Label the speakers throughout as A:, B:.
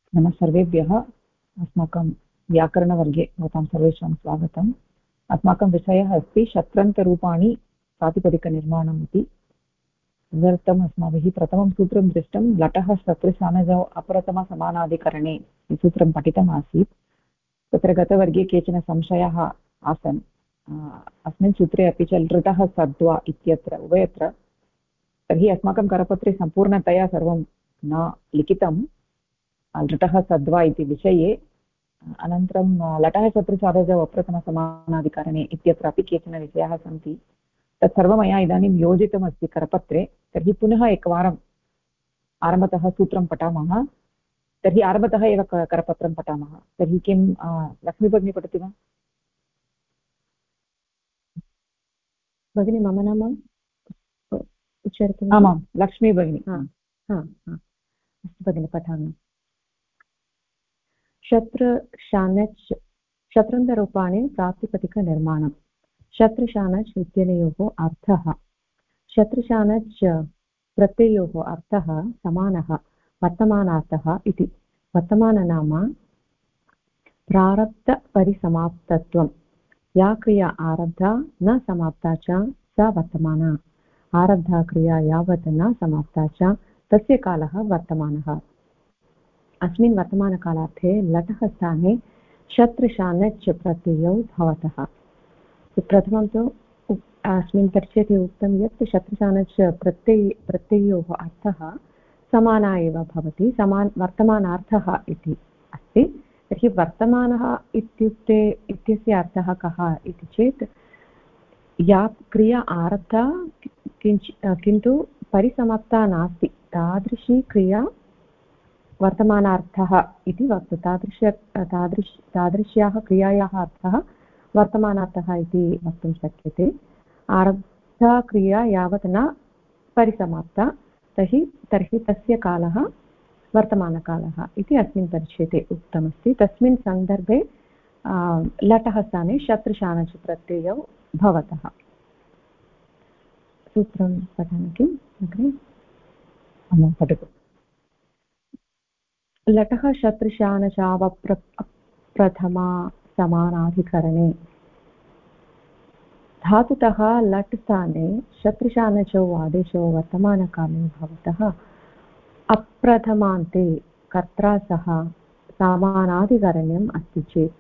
A: नमः सर्वेभ्यः। अस्माकं व्याकरणवर्गे भवतां सर्वेषां स्वागतम्। अस्माकं विषयः अस्ति शत्रन्तरूपाणि प्रातिपदिकनिर्माणम् इति। तदर्थम् अस्माभिः प्रथमं सूत्रं दृष्टं लटः शतृसानजौ अप्रथमसमानाधिकरणे इति सूत्रं पठितमासीत्। तत्र गतवर्गे केचन संशयाः आसन्। अस्मिन् सूत्रे अपि च लृटः सद्वा इत्यत्र उभयत्र। तर्हि अस्माकं करपत्रे सम्पूर्णतया सर्वं न लिखितं लटः सद्वा इति विषये। अनन्तरं लटः शत्रुसाधजौ अप्रथमसमानाधिकरणे इत्यत्रापि केचन विषयाः सन्ति। तत्सर्वं मया इदानीं योजितमस्ति करपत्रे। तर्हि पुनः एकवारम् आरम्भतः सूत्रं पठामः। तर्हि आरम्भतः एव करपत्रं पठामः। तर्हि किं लक्ष्मीभगिनी पठति वा?
B: भगिनी मम नाम उच्चारितुम्?
A: आमां लक्ष्मीभगिनी।
B: अस्तु भगिनी, पठामि। शत्रशानच् शत्रन्तरूपाणि प्रातिपदिकनिर्माणम्। शत्रशानच् इत्यनयोः अर्थः। शत्रशानच् प्रत्ययोः अर्थः समानः वर्तमानार्थः इति। वर्तमान नाम प्रारब्धपरिसमाप्तत्वं। या क्रिया आरब्धा न समाप्ता च सा वर्तमाना। आरब्धा क्रिया यावत् न समाप्ता च तस्य कालः वर्तमानः। अस्मिन् वर्तमानकालार्थे लटः स्थाने शत्रशानच् प्रत्ययौ भवतः। प्रथमं तु अस्मिन् परिच्छेदे उक्तं यत् शत्रशानच् प्रत्ययोः अर्थः समाना एव भवति, वर्तमानार्थः इति अस्ति। तर्हि वर्तमानः इत्यस्य अर्थः कः इति चेत् या क्रिया आरब्धा किन्तु परिसमाप्ता नास्ति तादृशी क्रिया वर्तमानार्थः इति तादृश्याः क्रियायाः अर्थः वर्तमानार्थः इति वक्तुं शक्यते। आरब्धा क्रिया यावत् न परिसमाप्ता तर्हि तस्य कालः वर्तमानकालः इति अस्मिन् परिच्छेदे उक्तमस्ति। तस्मिन् सन्दर्भे लटः स्थाने शत्रशानच् प्रत्ययौ भवतः। सूत्रं पठामि किम् अग्रे?
A: पठतु।
B: लटः शत्रशानचावप्रथमा समानाधिकरणे। धातुतः लट् स्थाने शत्रशानचौ आदेशौ वर्तमानकाले भवतः अप्रथमान्ते कर्त्रा सह समानाधिकरण्यम् अस्ति चेत्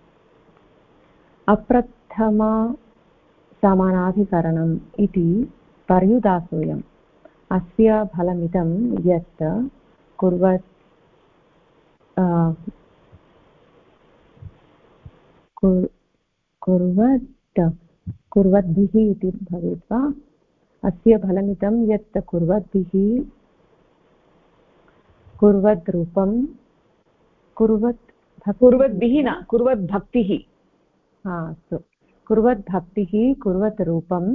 B: अप्रथमा समानाधिकरणम् इति पर्युदासोऽयम्। अस्य फलमिदं यत् कुर्वद्भिः इति भवेत् वा? अस्य फलमिदं यत् कुर्वद्भिः कुर्वद्रूपं
A: कुर्वद्भिः न कुर्वद्भक्तिः।
B: अस्तु, कुर्वद्भक्तिः कुर्वद्रूपम्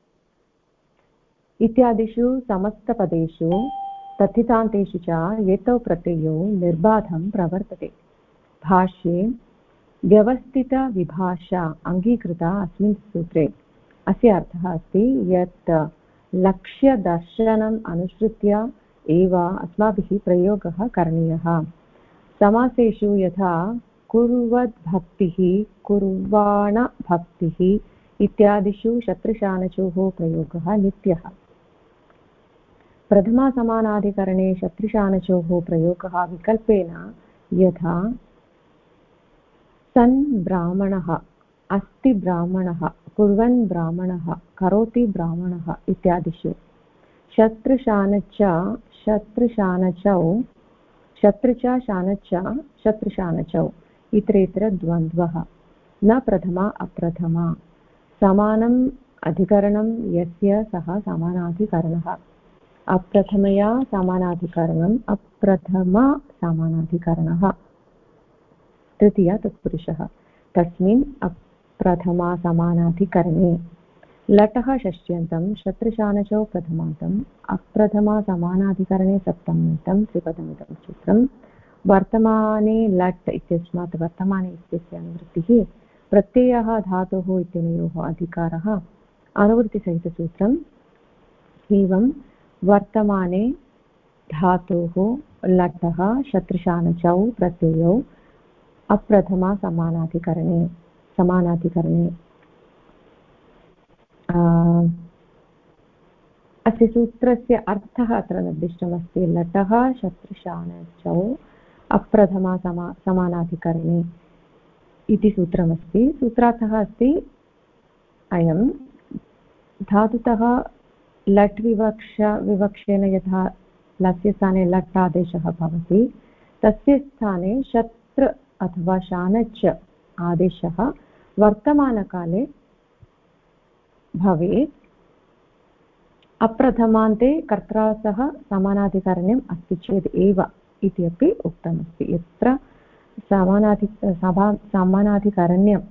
B: इत्यादिषु समस्तपदेषु तथितान्तेषु च एतौ प्रत्ययौ निर्बाधं प्रवर्तते। भाष्ये व्यवस्थितविभाषा अङ्गीकृता अस्मिन् सूत्रे। अस्य अर्थः अस्ति यत् लक्ष्यदर्शनम् अनुसृत्य एव अस्माभिः प्रयोगः करणीयः। समासेषु यथा कुर्वद्भक्तिः कुर्वाणभक्तिः इत्यादिषु शत्रशानचोः प्रयोगः नित्यः। प्रथमासमानाधिकरणे शत्रशानचोः प्रयोगः विकल्पेन यथा सन् ब्राह्मणः, अस्ति ब्राह्मणः, कुर्वन् ब्राह्मणः, करोति ब्राह्मणः इत्यादिषु। शत्रशानच शत्रशानचौ शत्रु च शानच शत्रशानचौ इतरेतर द्वन्द्वः। न प्रथमा अप्रथमा समानम् अधिकरणं यस्य सः समानाधिकरणः। अप्रथमया समानाधिकरणम् अप्रथमा समानाधिकरणः। तृतीया तत्पुरुषः। तस्मिन् अप्रथमा समानाधिकरणे लटः षष्ट्यन्तं शत्रशानचौ प्रथमान्तम् अप्रथमा समानाधिकरणे सप्तम्यन्तं त्रिपदमिदं सूत्रं। वर्तमाने लट् इत्यस्मात् वर्तमाने इत्यस्य अनुवृत्तिः प्रत्ययः धातोः इत्यनयोः अधिकारः अनुवृत्तिसहितसूत्रम्। एवं वर्तमाने धातोः लटः शत्रुशानचौ प्रत्ययौ अप्रथमा समानाधिकरणे अस्य सूत्रस्य अर्थः अत्र निर्दिष्टमस्ति। लटः शत्रुशानचौ अप्रथमा समानाधिकरणे इति सूत्रमस्ति। सूत्रार्थः अस्ति अयं धातुतः लट् विवक्षेन यथा लस्य स्थाने लट् आदेशः भवति तस्य स्थाने शत्रु अथवा शानच् आदेशः वर्तमानकाले भवेत्। अप्रथमान्ते कर्त्रा सह समानाधिकरण्यम् अस्ति चेत् एव इति अपि उक्तमस्ति। यत्र समानाधिकरण्यं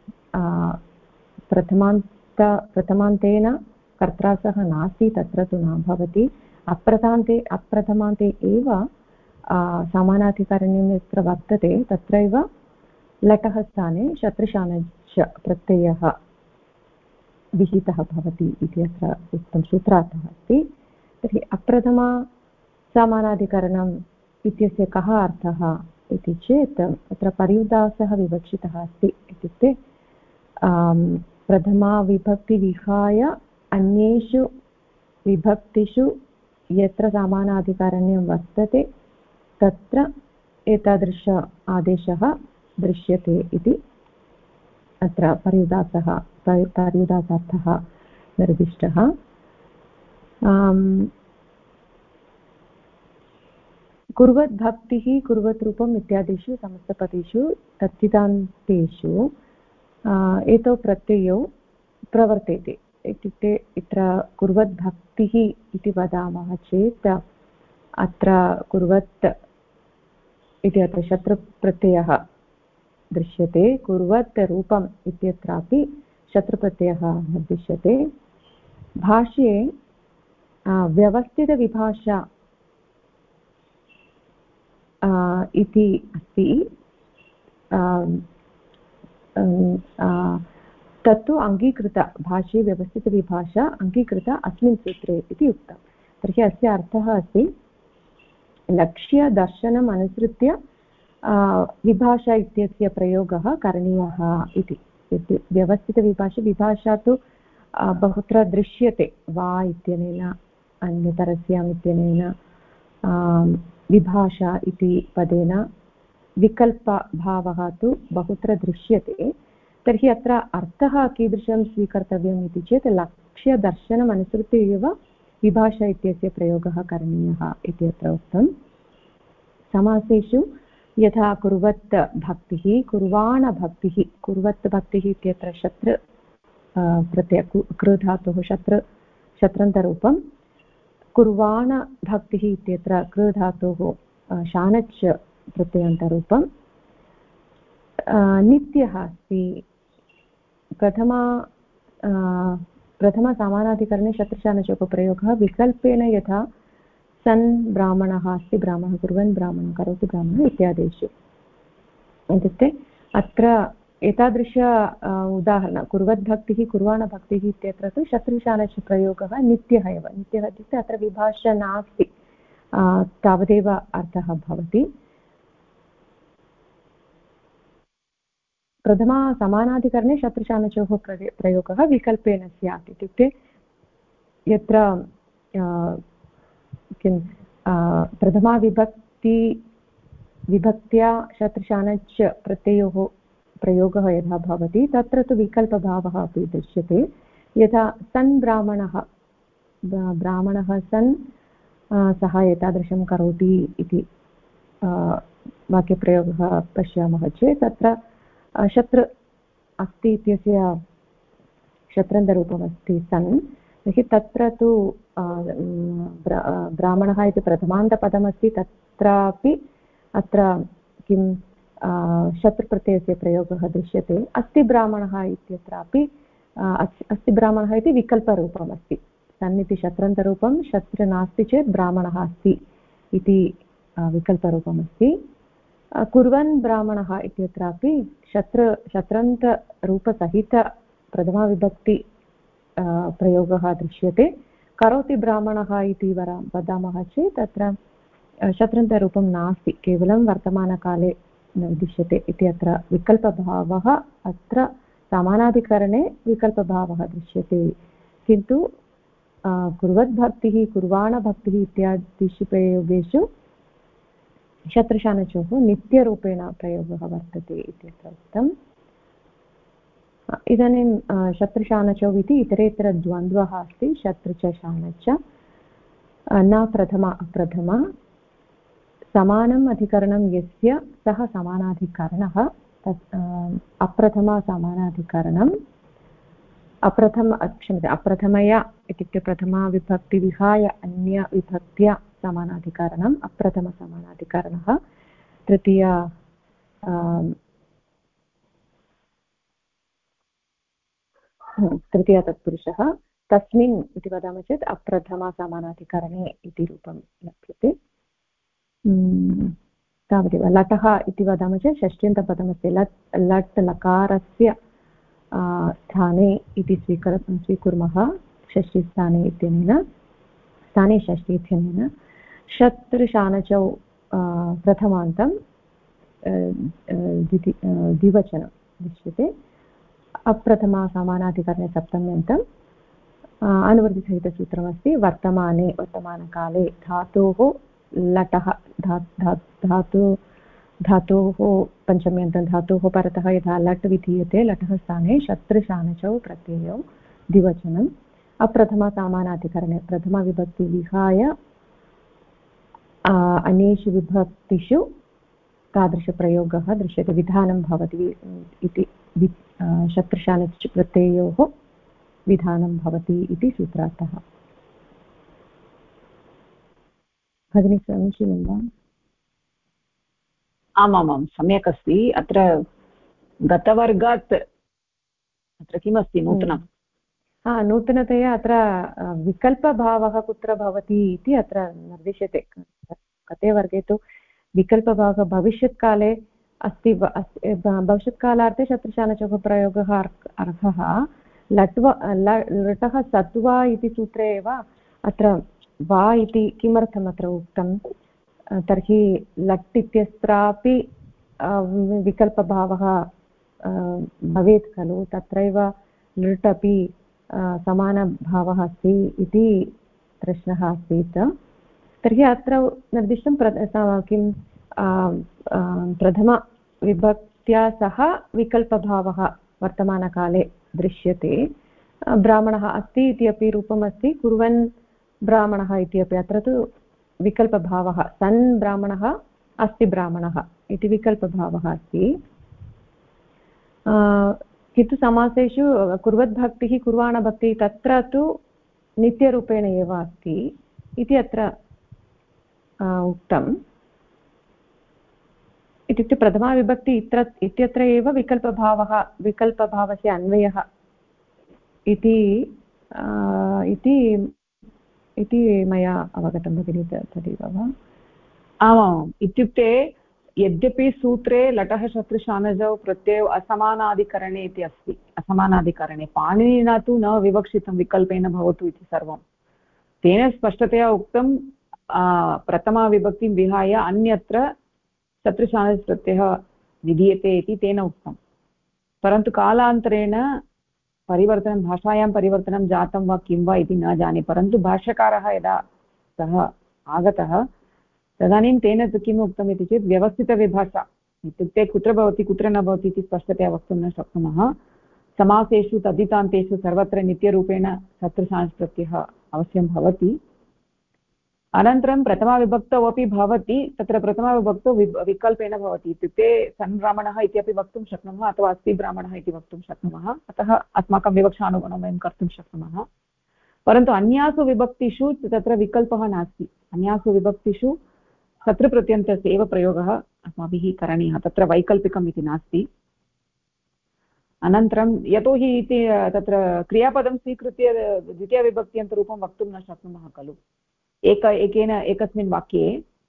B: प्रथमान्तेन कर्त्रा सह नास्ति तत्र तु न भवति। अप्रथमान्ते एव समानाधिकरण्यं यत्र वर्तते तत्रैव लटः स्थाने शत्रुशानच् प्रत्ययः विहितः भवति इति अत्र उक्तं सूत्रार्थः अस्ति। तर्हि अप्रथमा समानाधिकरणम् इत्यस्य कः अर्थः इति चेत् अत्र पर्युदासः विवक्षितः अस्ति। इत्युक्ते प्रथमा विभक्ति विहाय अन्येषु विभक्तिषु यत्र समानाधिकरण्यं वर्तते तत्र एतादृश आदेशः दृश्यते इति अत्र पर्युदासार्थः निर्दिष्टः। कुर्वद्भक्तिः कुर्वद्रूपम् इत्यादिषु समस्तपदेषु तद्धितान्तेषु एतौ प्रत्ययौ प्रवर्तेते। इत्युक्ते अत्र कुर्वद्भक्तिः इति वदामः चेत् अत्र कुर्वत् इति अत्र शत्रुप्रत्ययः दृश्यते। कुर्वत् रूपम् इत्यत्रापि शत्रुप्रत्ययः निर्दिश्यते। भाष्ये व्यवस्थितविभाषा इति अस्ति। तत्तु अङ्गीकृता भाष्ये व्यवस्थितविभाषा अङ्गीकृता अस्मिन् सूत्रे इति उक्तं। तर्हि अस्य अर्थः अस्ति लक्ष्यदर्शनम् अनुसृत्य विभाषा इत्यस्य प्रयोगः करणीयः इति। व्यवस्थितविभाषा तु बहुत्र दृश्यते। वा इत्यनेन अन्यतरस्याम् इत्यनेन विभाषा इति पदेन विकल्पभावः तु बहुत्र दृश्यते। तर्हि अत्र अर्थः कीदृशं स्वीकर्तव्यम् इति चेत् लक्ष्यदर्शनम् अनुसृत्य एव विभाषा इत्यस्य प्रयोगः करणीयः इति अत्र उक्तं। समासेषु यथा कुर्वत् भक्तिः कुर्वाणभक्तिः कुर्वत् भक्तिः इत्यत्र शत्रु प्रत्यय कृ धातुः शत्रन्तरूपं। कुर्वाणभक्तिः इत्यत्र कृ धातुः शानच् प्रत्ययन्तरूपं। नित्यः अस्ति। प्रथमसमानाधिकरणे शत्रुशानचोपप्रयोगः विकल्पेन यथा सन् ब्राह्मणः अस्ति ब्राह्मणः कुर्वन् ब्राह्मणः करोति ब्राह्मणः इत्यादिषु। इत्युक्ते अत्र एतादृश उदाहरणं कुर्वद्भक्तिः कुर्वाणभक्तिः इत्यत्र तु शत्रुशानच् प्रयोगः नित्यः एव। नित्यः इत्युक्ते अत्र विभाषा नास्ति तावदेव अर्थः भवति। प्रथमासमानाधिकरणे शत्रुशानचोः प्रयोगः विकल्पेन स्यात्। इत्युक्ते यत्र किं प्रथमाविभक्त्या शत्रुशानच् प्रत्ययोः प्रयोगः यथा भवति तत्र तु विकल्पभावः अपि दृश्यते। यथा सन् ब्राह्मणः सन् सः एतादृशं करोति इति वाक्यप्रयोगः पश्यामः चेत् तत्र शत्रु अस्ति इत्यस्य शत्रन्तरूपमस्ति सन्। तर्हि तत्र तु ब्राह्मणः इति प्रथमान्तपदमस्ति तत्रापि अत्र किं शत्रुप्रत्ययस्य प्रयोगः दृश्यते। अस्ति ब्राह्मणः इत्यत्रापि अस्ति ब्राह्मणः इति विकल्परूपमस्ति। सन् इति शत्रन्तरूपं शत्रु नास्ति चेत् ब्राह्मणः अस्ति इति विकल्परूपमस्ति। कुर्वन् ब्राह्मणः इत्यत्रापि शत्रन्तरूपसहित प्रथमाविभक्ति प्रयोगः दृश्यते। करोति ब्राह्मणः इति वदामः चेत् तत्र शत्रन्तरूपं नास्ति, केवलं वर्तमानकाले निर्दिश्यते इति अत्र विकल्पभावः, अत्र समानाधिकरणे विकल्पभावः दृश्यते। किन्तु कुर्वद्भक्तिः कुर्वाणभक्तिः इत्यादिषु प्रयोगेषु शत्रुशानचोः नित्यरूपेण प्रयोगः वर्तते इत्यत्र उक्तम्। इदानीं शत्रुशानचौ इति इतरेतरद्वन्द्वः अस्ति, शत्रु च शान च, न प्रथमा अप्रथमा, समानम् अधिकरणं यस्य सः समानाधिकरणः, तत् अप्रथमा समानाधिकरणम्, क्षम्यते अप्रथमया इत्युक्ते प्रथमा विभक्ति विहाय अन्य विभक्त्या समानाधिकरणम् अप्रथमसमानाधिकरणः, तृतीया तत्पुरुषः तस्मिन् इति वदामः चेत् अप्रथमसमानाधिकरणे इति रूपं लभ्यते। तावदेव। लटः इति वदामः चेत् षष्ट्यन्तपदमस्ति, लट् लकारस्य स्थाने इति स्वीकुर्मः, षष्ठीस्थाने इत्यनेन, स्थाने षष्ठी इत्यनेन। शत्रुशानचौ प्रथमान्तं द्विवचनं दृश्यते, अप्रथमा समानाधिकरणे सप्तम्यन्तम्, अनुवृत्तिसहितसूत्रमस्ति, वर्तमाने वर्तमानकाले धातोः लटः धातोः पञ्चम्यन्तं धातोः परतः यथा लट् विधीयते, लटः स्थाने शत्रुशानचौ प्रत्ययौ द्विवचनम्, अप्रथमा समानाधिकरणे प्रथमाविभक्ति विहाय अन्येषु विभक्तिषु तादृशप्रयोगः दृश्यते, विधानं भवति इति, शत्रुशानच प्रत्ययोः विधानं भवति इति सूत्रार्थः। भगिनी समीचीनं वा?
A: आमामां सम्यक् अस्ति। अत्र गतवर्गात् अत्र किमस्ति नूतनं?
B: नूतनतया अत्र विकल्पभावः कुत्र भवति इति अत्र निर्दिश्यते। गते वर्गे तु विकल्पभावः भविष्यत्काले अस्ति, भविष्यत्कालार्थे शत्रुशानचोः प्रयोगः अर्हः। लटः सत्वा इति सूत्रे एव अत्र वा इति किमर्थम् अत्र उक्तं, तर्हि लट् इत्यत्रापि विकल्पभावः भवेत् खलु, तत्रैव लट् अपि समानभावः अस्ति इति प्रश्नः आसीत्। तर्हि अत्र निर्दिष्टं किं प्रथमविभक्त्या सह विकल्पभावः वर्तमानकाले दृश्यते। ब्राह्मणः अस्ति इति अपि रूपमस्ति, कुर्वन् ब्राह्मणः इति अपि, अत्र तु विकल्पभावः, सन् ब्राह्मणः अस्ति ब्राह्मणः इति विकल्पभावः अस्ति। किन्तु समासेषु कुर्वद्भक्तिः कुर्वाणभक्तिः तत्र तु नित्यरूपेण एव अस्ति इति अत्र उक्तम्। इत्युक्ते प्रथमाविभक्ति इत्यत्र एव विकल्पभावस्य अन्वयः इति मया अवगतं भगिनी, तदेव वा?
A: आमाम्, इत्युक्ते यद्यपि सूत्रे लटः शत्रुशानजौ प्रत्ययो असमानाधिकरणे इति अस्ति, असमानाधिकरणे पाणिनिना तु न विवक्षितं विकल्पेन भवतु इति सर्वं, तेन स्पष्टतया उक्तं प्रथमाविभक्तिं विहाय अन्यत्र शत्रुशानज प्रत्ययः विधीयते इति तेन उक्तं। परन्तु कालान्तरेण परिवर्तनं, भाषायां परिवर्तनं जातं वा किं वा इति न जाने, परन्तु भाष्यकारः यदा सः आगतः तदानीं तेन तु किम् उक्तम् इति चेत् व्यवस्थितविभाषा, इत्युक्ते कुत्र भवति कुत्र न भवति इति स्पष्टतया वक्तुं न शक्नुमः। समासेषु तद्धितान्तेषु सर्वत्र नित्यरूपेण शत्रुशानज प्रत्ययः अवश्यं भवति। अनन्तरं प्रथमाविभक्तौ अपि भवति, तत्र प्रथमाविभक्तौ विकल्पेन भवति, इत्युक्ते सन् ब्राह्मणः इत्यपि वक्तुं शक्नुमः अथवा अस्ति ब्राह्मणः इति वक्तुं शक्नुमः, अतः अस्माकं विवक्षानुगुणं वयं कर्तुं शक्नुमः। परन्तु अन्यासु विभक्तिषु तत्र विकल्पः नास्ति, अन्यासु विभक्तिषु शत्रुप्रत्ययस्य एव प्रयोगः अस्माभिः करणीयः, तत्र वैकल्पिकम् इति नास्ति। अनन्तरं यतोहि इति तत्र क्रियापदं स्वीकृत्य द्वितीयविभक्त्यन्तरूपं वक्तुं न शक्नुमः खलु, एकस्मिन् वाक्ये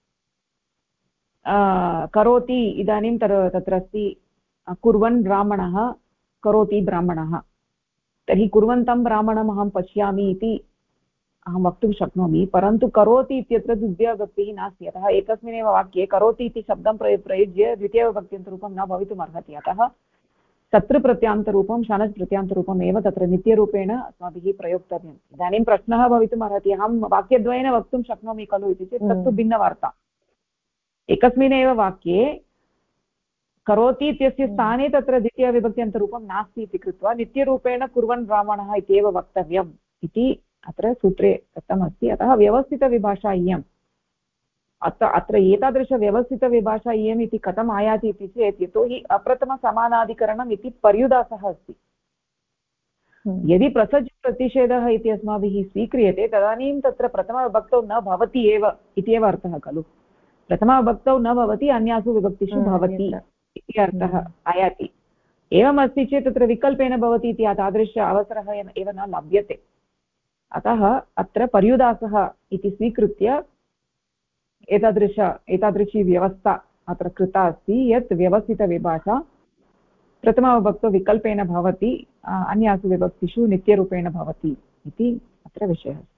A: करोति, इदानीं तत्र अस्ति कुर्वन् ब्राह्मणः करोति ब्राह्मणः, तर्हि कुर्वन्तं ब्राह्मणम् अहं पश्यामि इति अहं वक्तुं शक्नोमि, परन्तु करोति इत्यत्र द्वितीयाविभक्तिः नास्ति। अतः एकस्मिन्नेव वाक्ये करोति इति शब्दं प्रयुज्य द्वितीयविभक्त्यन्तरूपं न भवितुम् अर्हति। अतः शत्रुप्रत्यान्तरूपं शनज् प्रत्यान्तरूपम् एव तत्र नित्यरूपेण अस्माभिः प्रयोक्तव्यम्। इदानीं प्रश्नः भवितुम् अर्हति, अहं वाक्यद्वयेन वक्तुं शक्नोमि खलु इति चेत् तत्तु भिन्नवार्ता। एकस्मिन्नेव वाक्ये करोति इत्यस्य स्थाने तत्र द्वितीयविभक्त्यन्तरूपं नास्ति इति कृत्वा नित्यरूपेण कुर्वन् ब्राह्मणः इत्येव वक्तव्यम् इति अत्र सूत्रे दत्तमस्ति। अतः व्यवस्थितविभाषा इयम्। अत्र एतादृशव्यवस्थितविभाषा इयम् इति कथम् आयाति इति चेत् यतोहि अप्रथमसमानाधिकरणम् इति पर्युदासः अस्ति। यदि प्रसज् प्रतिषेधः इति अस्माभिः स्वीक्रियते तदानीं तत्र प्रथमविभक्तौ न भवति एव इत्येव अर्थः खलु। प्रथमविभक्तौ न भवति, अन्यासु विभक्तिषु भवति इति अर्थः आयाति। एवमस्ति चेत् तत्र विकल्पेन भवति इति तादृश अवसरः एव न लभ्यते। अतः अत्र पर्युदासः इति स्वीकृत्य एतादृशी व्यवस्था अत्र कृता अस्ति यत् व्यवस्थितविभाषा प्रथमविभक्तौ विकल्पेन भवति, अन्यासु विभक्तिषु नित्यरूपेण भवति इति अत्र विषयः अस्ति।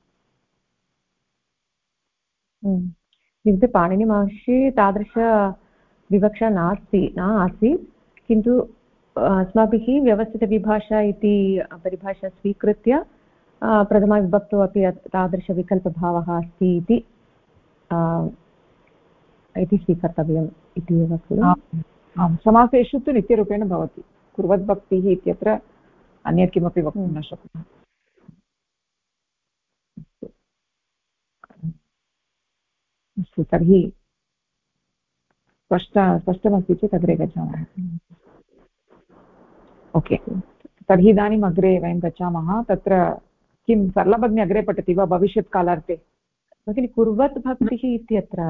B: इत्युक्ते पाणिनिमहर्षि तादृशविवक्षा न आसीत्, किन्तु अस्माभिः व्यवस्थितविभाषा इति परिभाषा स्वीकृत्य प्रथमविभक्तौ अपि तादृशविकल्पभावः अस्ति इति स्वीकर्तव्यम् इति एव खलु।
A: आम्, समासेषु तु नित्यरूपेण भवति। कुर्वद्भक्तिः इत्यत्र अन्यत् किमपि वक्तुं न शक्नुमः। अस्तु, तर्हि स्पष्टमस्ति चेत् अग्रे गच्छामः। ओके, तर्हि इदानीम् अग्रे वयं गच्छामः। तत्र किं सरलभगिनी अग्रे पठति वा भविष्यत्कालार्थे?
B: भगिनि, कुर्वत् भक्तिः इत्यत्र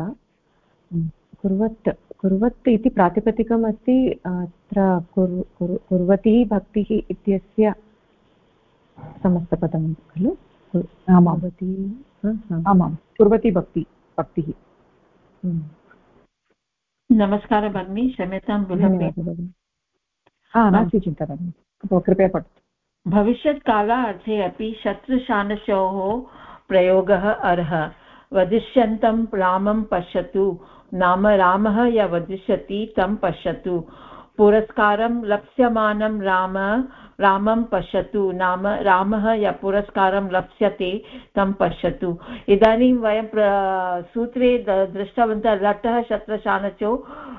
B: कुर्वत् इति प्रातिपदिकम् अस्ति। अत्र कुर्वती भक्तिः इत्यस्य समस्तपदं खलु।
A: आमां, कुर्वती भक्तिः।
C: नमस्कारः भगिनी, क्षम्यतां विलम्बे।
A: नास्ति चिन्ता भगिनी, कृपया पठतु।
C: भविष्यत्कालार्थे अपि शत्रुशानचोः प्रयोगः अर्हः। वदिष्यन्तं रामं पश्यतु नाम रामः य वदिष्यति तं पश्यतु। पुरस्कारं लप्स्यमानं रामं पश्यतु नाम रामः य पुरस्कारं लप्स्यते तं पश्यतु। इदानीं वयं सूत्रे दृष्टवन्तः लटः शत्रशानचौ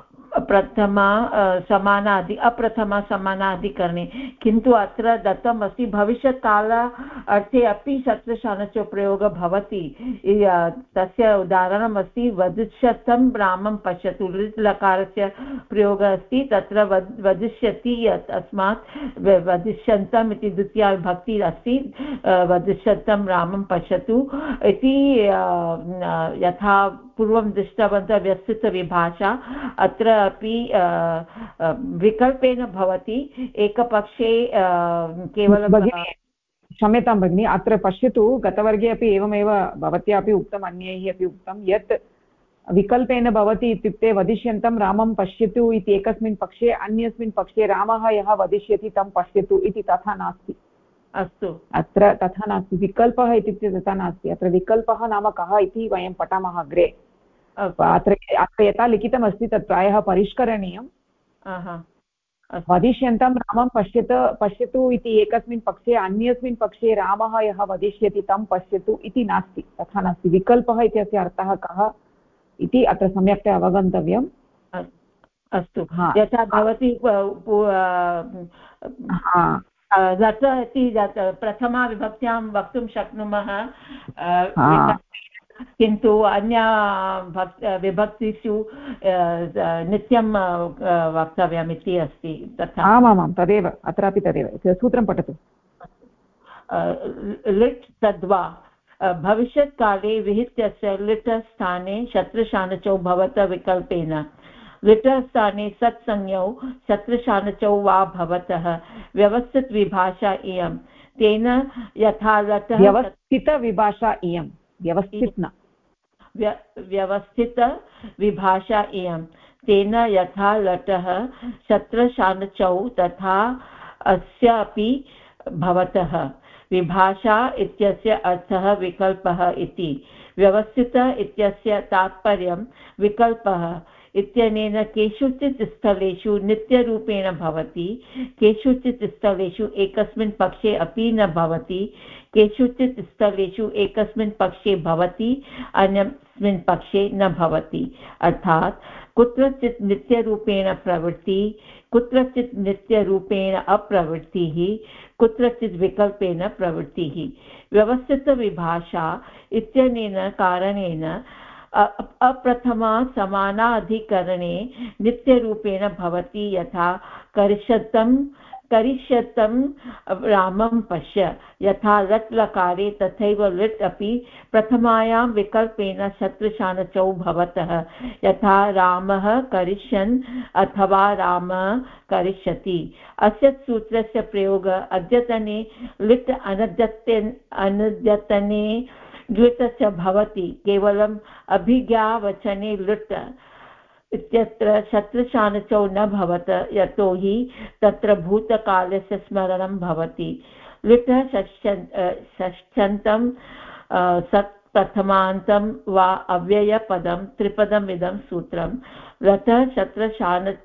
C: अप्रथमा समानाधिकरणे, किन्तु अत्र दत्तम् अस्ति भविष्यत्काल अर्थे अपि शत्रशानचो प्रयोगः भवति। तस्य उदाहरणम् अस्ति वदिष्यतं रामं पश्यतु। लिट् लकारस्य प्रयोगः अस्ति, तत्र वदिष्यति अस्मात् वदिष्यन्तम् इति द्वितीया विभक्तिः अस्ति। वदिष्यतं रामं पश्यतु इति यथा पूर्वं दृष्टवन्तः व्यवस्थितविभाषा, अत्र अपि विकल्पेन भवति। एकपक्षे केवलं
A: क्षम्यतां भगिनि, अत्र पश्यतु, गतवर्गे अपि एवमेव भवत्या अपि उक्तम्, अन्यैः अपि उक्तं यत् विकल्पेन भवति इत्युक्ते वदिष्यन्तं रामं पश्यतु इति एकस्मिन् पक्षे, अन्यस्मिन् पक्षे रामः यः वदिष्यति तं पश्यतु इति तथा नास्ति।
C: अस्तु,
A: अत्र तथा नास्ति। विकल्पः इत्युक्ते तथा नास्ति। अत्र विकल्पः नाम कः इति वयं पठामः अग्रे। अत्र यथा लिखितमस्ति तत् प्रायः परिष्करणीयं। वदिष्यन्तं रामं पश्यतु इति एकस्मिन् पक्षे, अन्यस्मिन् पक्षे रामः यः वदिष्यति तं पश्यतु इति नास्ति, तथा नास्ति। विकल्पः इत्यस्य अर्थः कः इति अत्र सम्यक्तया अवगन्तव्यम्।
C: अस्तु, यथा भवती लट इति प्रथमा विभक्त्यां वक्तुं शक्नुमः, किन्तु अन्य विभक्तिषु नित्यं वक्तव्यम् इति अस्ति तथा।
A: आमामां, तदेव अत्रापि तदेव। सूत्रं पठतु।
C: लिट् तद्वा भविष्यत्काले विहितस्य लिट् स्थाने शत्रुशानचौ भवतः विकल्पेन। लिट् स्थाने सत्संज्ञौ शत्रुशानचौ वा भवतः। व्यवस्थितविभाषा इयं। तेन यथा लटः
A: व्यवस्थितविभाषा इयं, व्यवस्थित न
C: व्यवस्थितविभाषा इयं। तेन यथा लटः शत्रशानचौ तथा अस्य अपि भवतः। विभाषा इत्यस्य अर्थः विकल्पः इति। व्यवस्थित इत्यस्य तात्पर्यं विकल्पः इत्यनेन केषुचित् स्थलेषु नित्यरूपेण भवति, केषुचित् स्थलेषु एकस्मिन् पक्षे अपि न भवति, केषुचित् स्थलेषु एकस्मिन् पक्षे भवति, अन्यस्मिन् पक्षे न भवति। अर्थात् कुत्रचित् नित्यरूपेण प्रवृत्ति, कुत्रचित् नित्यरूपेण अप्रवृत्तिः, कुत्रचित् विकल्पेन प्रवृत्तिः। व्यवस्थितविभाषा इत्यनेन कारणेन अप्रथमा समानाधिकरणे नित्यरूपेण भवति। यथा करिष्यतं रामं पश्य, यथा लट् लकारे तथैव लिट् अपि प्रथमायां विकल्पेन शत्रुशानचौ भवतः। यथा रामः करिष्यन् अथवा रामः करिष्यति। अस्य सूत्रस्य प्रयोगः अद्यतने लिट् अनद्यतने लिट् च भवति। केवलम् अभिज्ञावचने लिट् इत्यत्र शत्रुशानचौ न भवत, यतोहि तत्र भूतकालस्य स्मरणं भवति। लिट् षष्ठ्यन्तं सत् प्रथमान्तं वा अव्ययपदं त्रिपदमिदं सूत्रं। लटः शत्रुशानचो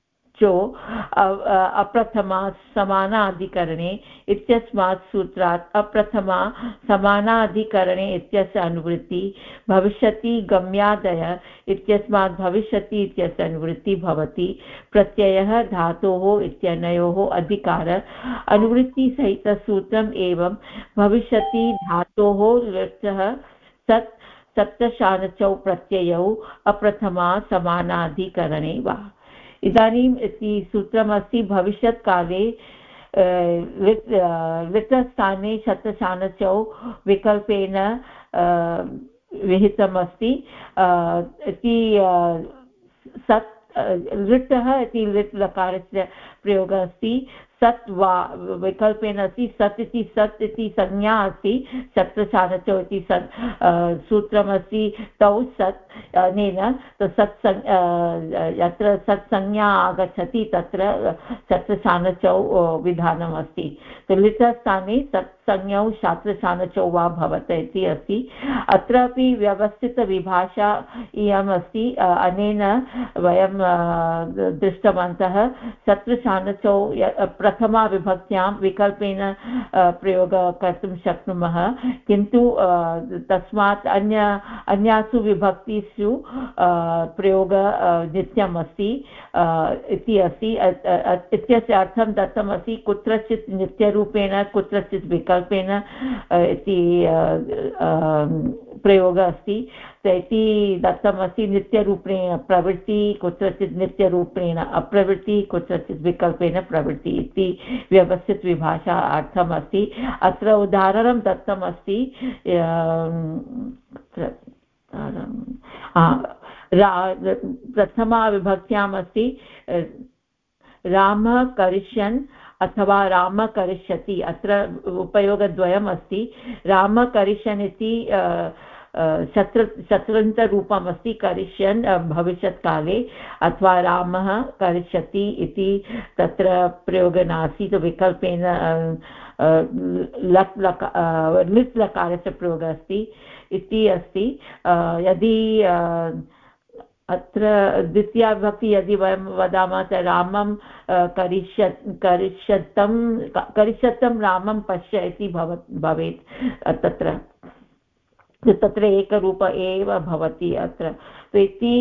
C: अप्रथमा समानाधिकरणे इत्यस्मात् सूत्रात् अप्रथमा समानाधिकरणे इत्यस्य अनुवृत्ति भविष्यति। गम्यादय इत्यस्मात् भविष्यति इत्यस्य अनुवृत्ति भवति। प्रत्ययः धातोः इत्यनयोः अधिकार अनुवृत्तिसहितसूत्रम् एवं भविष्यति धातोः लिटः सत् सप्तशानचौ प्रत्ययौ अप्रथमा समानाधिकरणे वा। इदानीम् इति सूत्रमस्ति भविष्यत्काले लिट् स्थाने शतशानचौ विकल्पेन विहितमस्ति इति। सत् लिटः इति लिट् लकारस्य प्रयोगः अस्ति। सत् वा विकल्पेन अस्ति। सत् इति संज्ञा अस्ति। शतशानचौ इति सूत्रमस्ति। तौ सत् अनेन सत् यत्र सत्संज्ञा आगच्छति तत्र शतशानचौ विधानम् अस्ति। लिट स्थाने सत्संज्ञौ शतशानचौ वा भवत इति अस्ति। अत्रापि व्यवस्थितविभाषा इयम् अस्ति। अनेन वयं दृष्टवन्तः शतशानचौ प्रथमा विभक्त्यां विकल्पेन प्रयोगः कर्तुं शक्नुमः, किन्तु तस्मात् अन्यासु विभक्तिषु प्रयोगः नित्यम् अस्ति इति अस्ति। इत्यस्य अर्थं दत्तमस्ति कुत्रचित् नित्यरूपेण कुत्रचित् विकल्पेन इति प्रयोगः अस्ति। इति दत्तमस्ति नित्यरूपेण प्रवृत्ति, कुत्रचित् नित्यरूपेण अप्रवृत्ति, कुत्रचित् विकल्पेन प्रवृत्ति इति व्यवस्थितविभाषा अर्थमस्ति। अत्र उदाहरणं दत्तमस्ति। प्रथमा विभक्त्याम् अस्ति रामः करिष्यन् अथवा रामः करिष्यति। अत्र उपयोगद्वयम् अस्ति। रामः करिष्यन् इति शत्रन्तरूपम् अस्ति। करिष्यन् भविष्यत्काले अथवा रामः करिष्यति इति तत्र प्रयोगः नासीत्। विकल्पेन लिट् लकारस्य प्रयोगः अस्ति इति अस्ति। यदि अत्र द्वितीया विभक्ति यदि वयं वदामः रामं करिष्यतं रामं पश्य इति भवेत्। तत्र एकरूप एव भवति। अत्र इति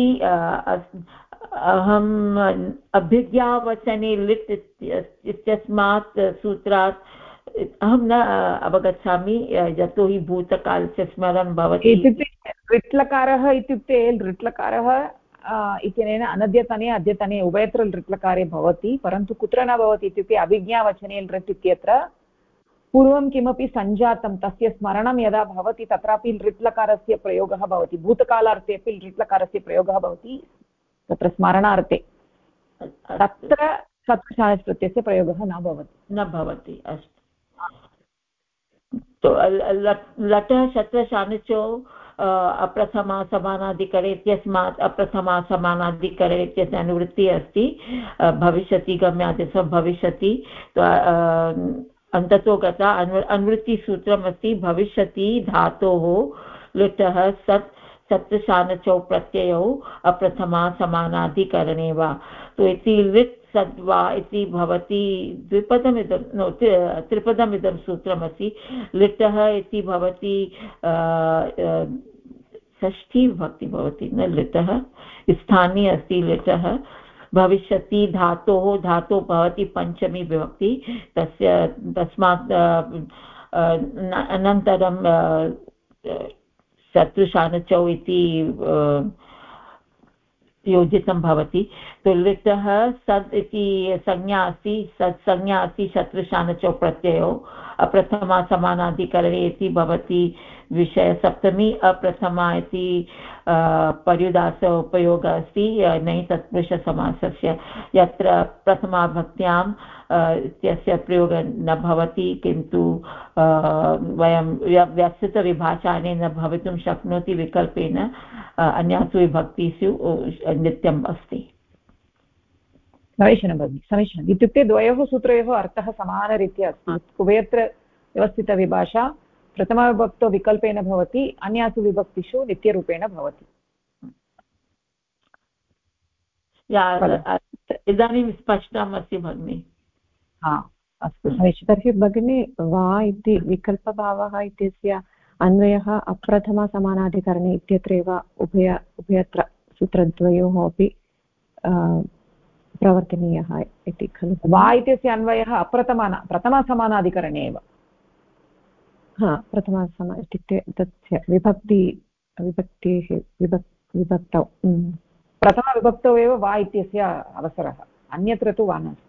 C: अहम् अभिज्ञावचने लिट् इत्यस्मात् सूत्रात् अहं न अवगच्छामि, यतोहि भूतकालस्य स्मरणं भवति।
A: इत्युक्ते लिट्लकारः इत्युक्ते लिट्लकारः इत्यनेन अनद्यतने अद्यतने उभयत्र लिट्लकारे भवति, परन्तु कुत्र न भवति इत्युक्ते अभिज्ञावचने लिट् इत्यत्र पूर्वं किमपि सञ्जातं तस्य स्मरणं यदा भवति तत्रापि लिट्लकारस्य प्रयोगः भवति। भूतकालार्थे अपि लिट्लकारस्य प्रयोगः भवति तत्र स्मरणार्थे। तत्र शतशानप्रत्ययस्य प्रयोगः न भवति।
C: अस्तु। लटः शतशानचौ अप्रथमा समानाधिकरे इत्यस्मात् अप्रथमा समानाधिकरे इत्यस्य अनुवृत्तिः अस्ति। भविष्यति गम्यादेशः भविष्यति। अन्ततो गता अनुवृत्तिसूत्रमस्ति भविष्यति धातोः लुटः सत्शानचौ प्रत्ययौ अप्रथमा समानाधिकरणे वा तो इति लिट् सद्वा इति भवति द्विपदमिदं त्रिपदमिदं सूत्रमस्ति लिटः इति भवति षष्ठी विभक्ति भवति न लिटः स्थाने अस्ति लिटः भविष्यति धातोः भवति पञ्चमी विभक्ति तस्मात् अनन्तरं शत्रुशानचौ इति योजितं भवति तो लिटः सद् इति संज्ञा अस्ति संज्ञा अस्ति शत्रुशानचौ प्रत्ययो अप्रथमा समानाधिकरणे इति भवति विषयसप्तमी अप्रथमा इति पर्युदास उपयोगः अस्ति नै तत्पुरुषसमासस्य यत्र प्रथमाभक्त्याम् इत्यस्य प्रयोगः न भवति किन्तु वयं व्यवस्थितविभाषाने न भवितुं शक्नोति विकल्पेन अन्यासु विभक्तिषु नित्यम् अस्ति
A: समीचीनं भगिनि समीचीनम् इत्युक्ते द्वयोः सूत्रयोः अर्थः समानरीत्या अस्ति उभयत्र व्यवस्थितविभाषा प्रथमविभक्तौ विकल्पेन भवति अन्यासु विभक्तिषु नित्यरूपेण भवति
C: इदानीं स्पष्टम् अस्ति भगिनि
A: अस्तु समीचीनं
B: तर्हि भगिनी वा इति विकल्पभावः इत्यस्य अन्वयः अप्रथमसमानाधिकरणे इत्यत्रैव उभयत्र सूत्रद्वयोः अपि प्रवर्तनीयः इति खलु
A: वा इत्यस्य अन्वयः प्रथमसमानाधिकरणे एव
B: प्रथमसम इत्युक्ते तस्य विभक्तेः विभक्तौ
A: प्रथमविभक्तौ एव वा इत्यस्य अवसरः अन्यत्र तु वा नास्ति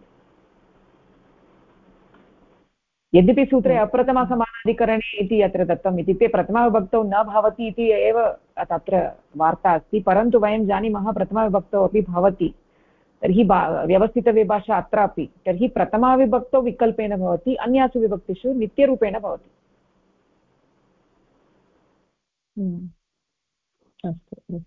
A: यद्यपि सूत्रे अप्रथमसमानाधिकरणे इति अत्र दत्तम् इत्युक्ते प्रथमविभक्तौ न भवति इति एव तत्र वार्ता अस्ति परन्तु वयं जानीमः प्रथमविभक्तौ अपि भवति तर्हि व्यवस्थितविभाषा अत्रापि तर्हि प्रथमाविभक्तौ विकल्पेन भवति अन्यासु विभक्तिषु नित्यरूपेण भवति
B: अस्तु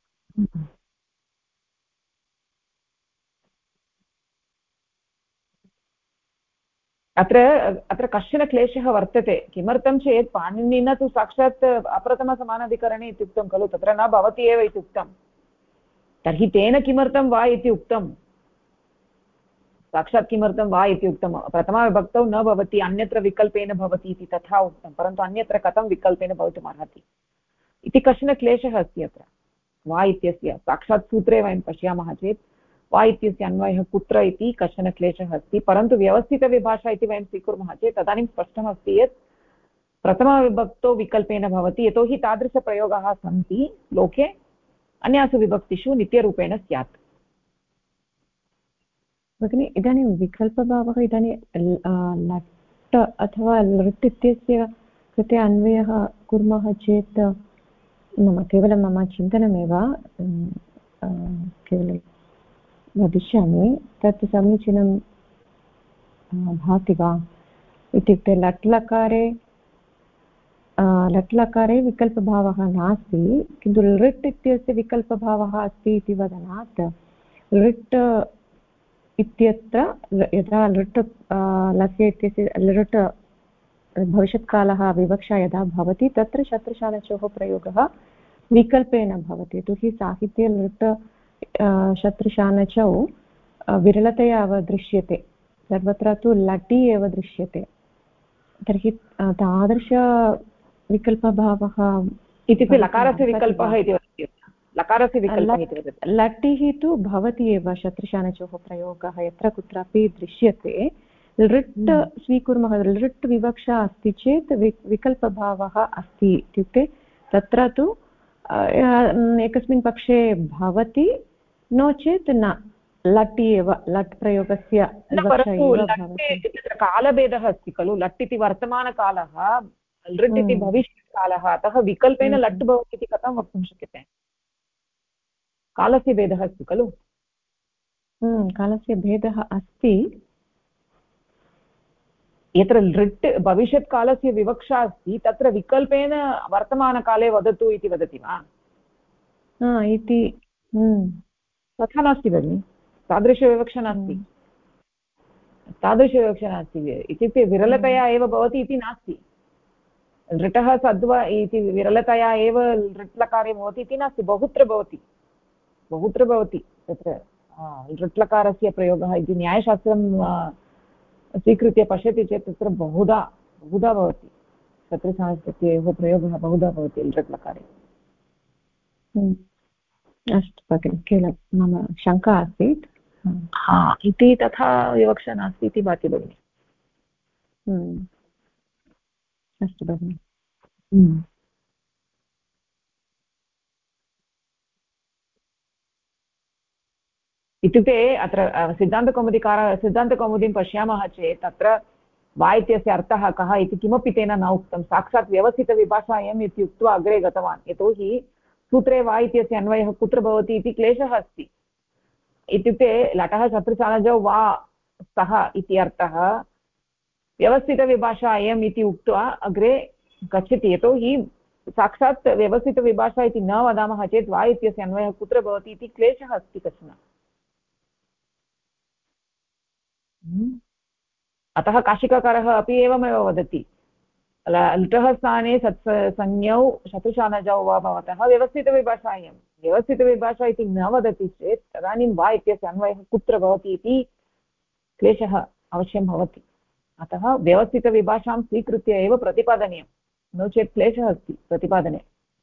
A: अत्र कश्चन क्लेशः वर्तते किमर्थं चेत् पाणिनिना तु साक्षात् अप्रथमसमानाधिकरणे इत्युक्तं खलु तत्र न भवति एव इति उक्तं तर्हि तेन किमर्थं वा इति उक्तं साक्षात् किमर्थं वा इति उक्तं प्रथमाविभक्तौ न भवति अन्यत्र विकल्पेन भवति इति तथा उक्तं परन्तु अन्यत्र कथं विकल्पेन भवितुम् अर्हति इति कश्चन क्लेशः अस्ति अत्र वा इत्यस्य साक्षात् सूत्रे वयं पश्यामः चेत् वा इत्यस्य अन्वयः कुत्र इति कश्चन क्लेशः अस्ति परन्तु व्यवस्थितविभाषा इति वयं स्वीकुर्मः चेत् तदानीं स्पष्टमस्ति यत् प्रथमविभक्तौ विकल्पेन भवति यतोहि तादृशप्रयोगाः सन्ति लोके अन्यासु विभक्तिषु नित्यरूपेण स्यात्
B: भगिनि इदानीं विकल्पभावः इदानीं लट् अथवा लृट् इत्यस्य कृते अन्वयः कुर्मः चेत् केवलं मम चिन्तनमेव केवलं वदिष्यामि तत् समीचीनं भाति वा इत्युक्ते लट् लकारे विकल्पभावः नास्ति किन्तु लृट् इत्यस्य विकल्पभावः अस्ति इति वदनात् लृट् इत्यत्र यदा लृट् लस्य इत्यस्य लृट् भविष्यत्कालः विवक्षा यदा भवति तत्र शत्रुशानचोः प्रयोगः विकल्पेन भवति यतोहि साहित्ये लृट् शत्रुशानचौ विरलतया एव दृश्यते सर्वत्र तु लटि एव दृश्यते तर्हि तादृशविकल्पभावः
A: इत्युक्ते लकारस्य विकल्पः इति वदति लकारस्य विकल्पः इति वदति
B: लटिः तु भवति एव शत्रुशानचोः प्रयोगः यत्र कुत्रापि दृश्यते लृट् स्वीकुर्मः लृट् विवक्षा अस्ति चेत् विकल्पभावः अस्ति इत्युक्ते तत्र तु एकस्मिन् पक्षे भवति नो चेत् न लट् एव लट् प्रयोगस्य
A: तत्र कालभेदः अस्ति खलु लट् इति वर्तमानकालः लृट् इति भविष्यत्कालः अतः विकल्पेन लट् भवति इति कथं वक्तुं शक्यते कालस्य भेदः अस्ति खलु
B: कालस्य भेदः अस्ति
A: यत्र लृट् भविष्यत्कालस्य विवक्षा अस्ति तत्र विकल्पेन वर्तमानकाले वदतु इति वदति वा
B: इति
A: तथा नास्ति भगिनि तादृशविवक्षा नास्ति तादृशविवक्षा नास्ति इत्युक्ते विरलतया एव भवति इति नास्ति लृटः सद्व इति विरलतया एव लृट्लकारे भवति इति नास्ति बहुत्र भवति तत्र लृट्लकारस्य प्रयोगः इति न्यायशास्त्रं स्वीकृत्य पश्यति चेत् तत्र बहुधा भवति शत्रुसाहस्रयोः प्रयोगः बहुधा भवति लृट्लकारे
B: अस्तु भगिनि किल मम शङ्का आसीत्
A: इति तथा विवक्षा नास्ति इति भाति भगिनि
B: अस्तु भगिनि
A: इत्युक्ते अत्र सिद्धान्तकौमुदीं पश्यामः चेत् तत्र वा इत्यस्य अर्थः कः इति किमपि तेन न उक्तं साक्षात् व्यवस्थितविभाषायाम् इति उक्त्वा अग्रे गतवान् यतोहि सूत्रे वा इत्यस्य अन्वयः कुत्र भवति इति क्लेशः अस्ति इत्युक्ते लटः शत्रुसानजौ वा स्तः इति अर्थः व्यवस्थितविभाषायाम् इति उक्त्वा अग्रे गच्छति यतोहि साक्षात् व्यवस्थितविभाषा इति न वदामः चेत् वा इत्यस्य अन्वयः कुत्र भवति इति क्लेशः अस्ति कश्चन अतः काशिकाकारः अपि एवमेव वदति लुटः स्थाने संज्ञौ शत्रुशानजौ वा भवतः व्यवस्थितविभाषा इति न वदति चेत् तदानीं वा इत्यस्य अन्वयः कुत्र भवति इति क्लेशः अवश्यं भवति अतः व्यवस्थितविभाषां स्वीकृत्य एव प्रतिपादनीयं नो चेत् क्लेशः अस्ति प्रतिपादने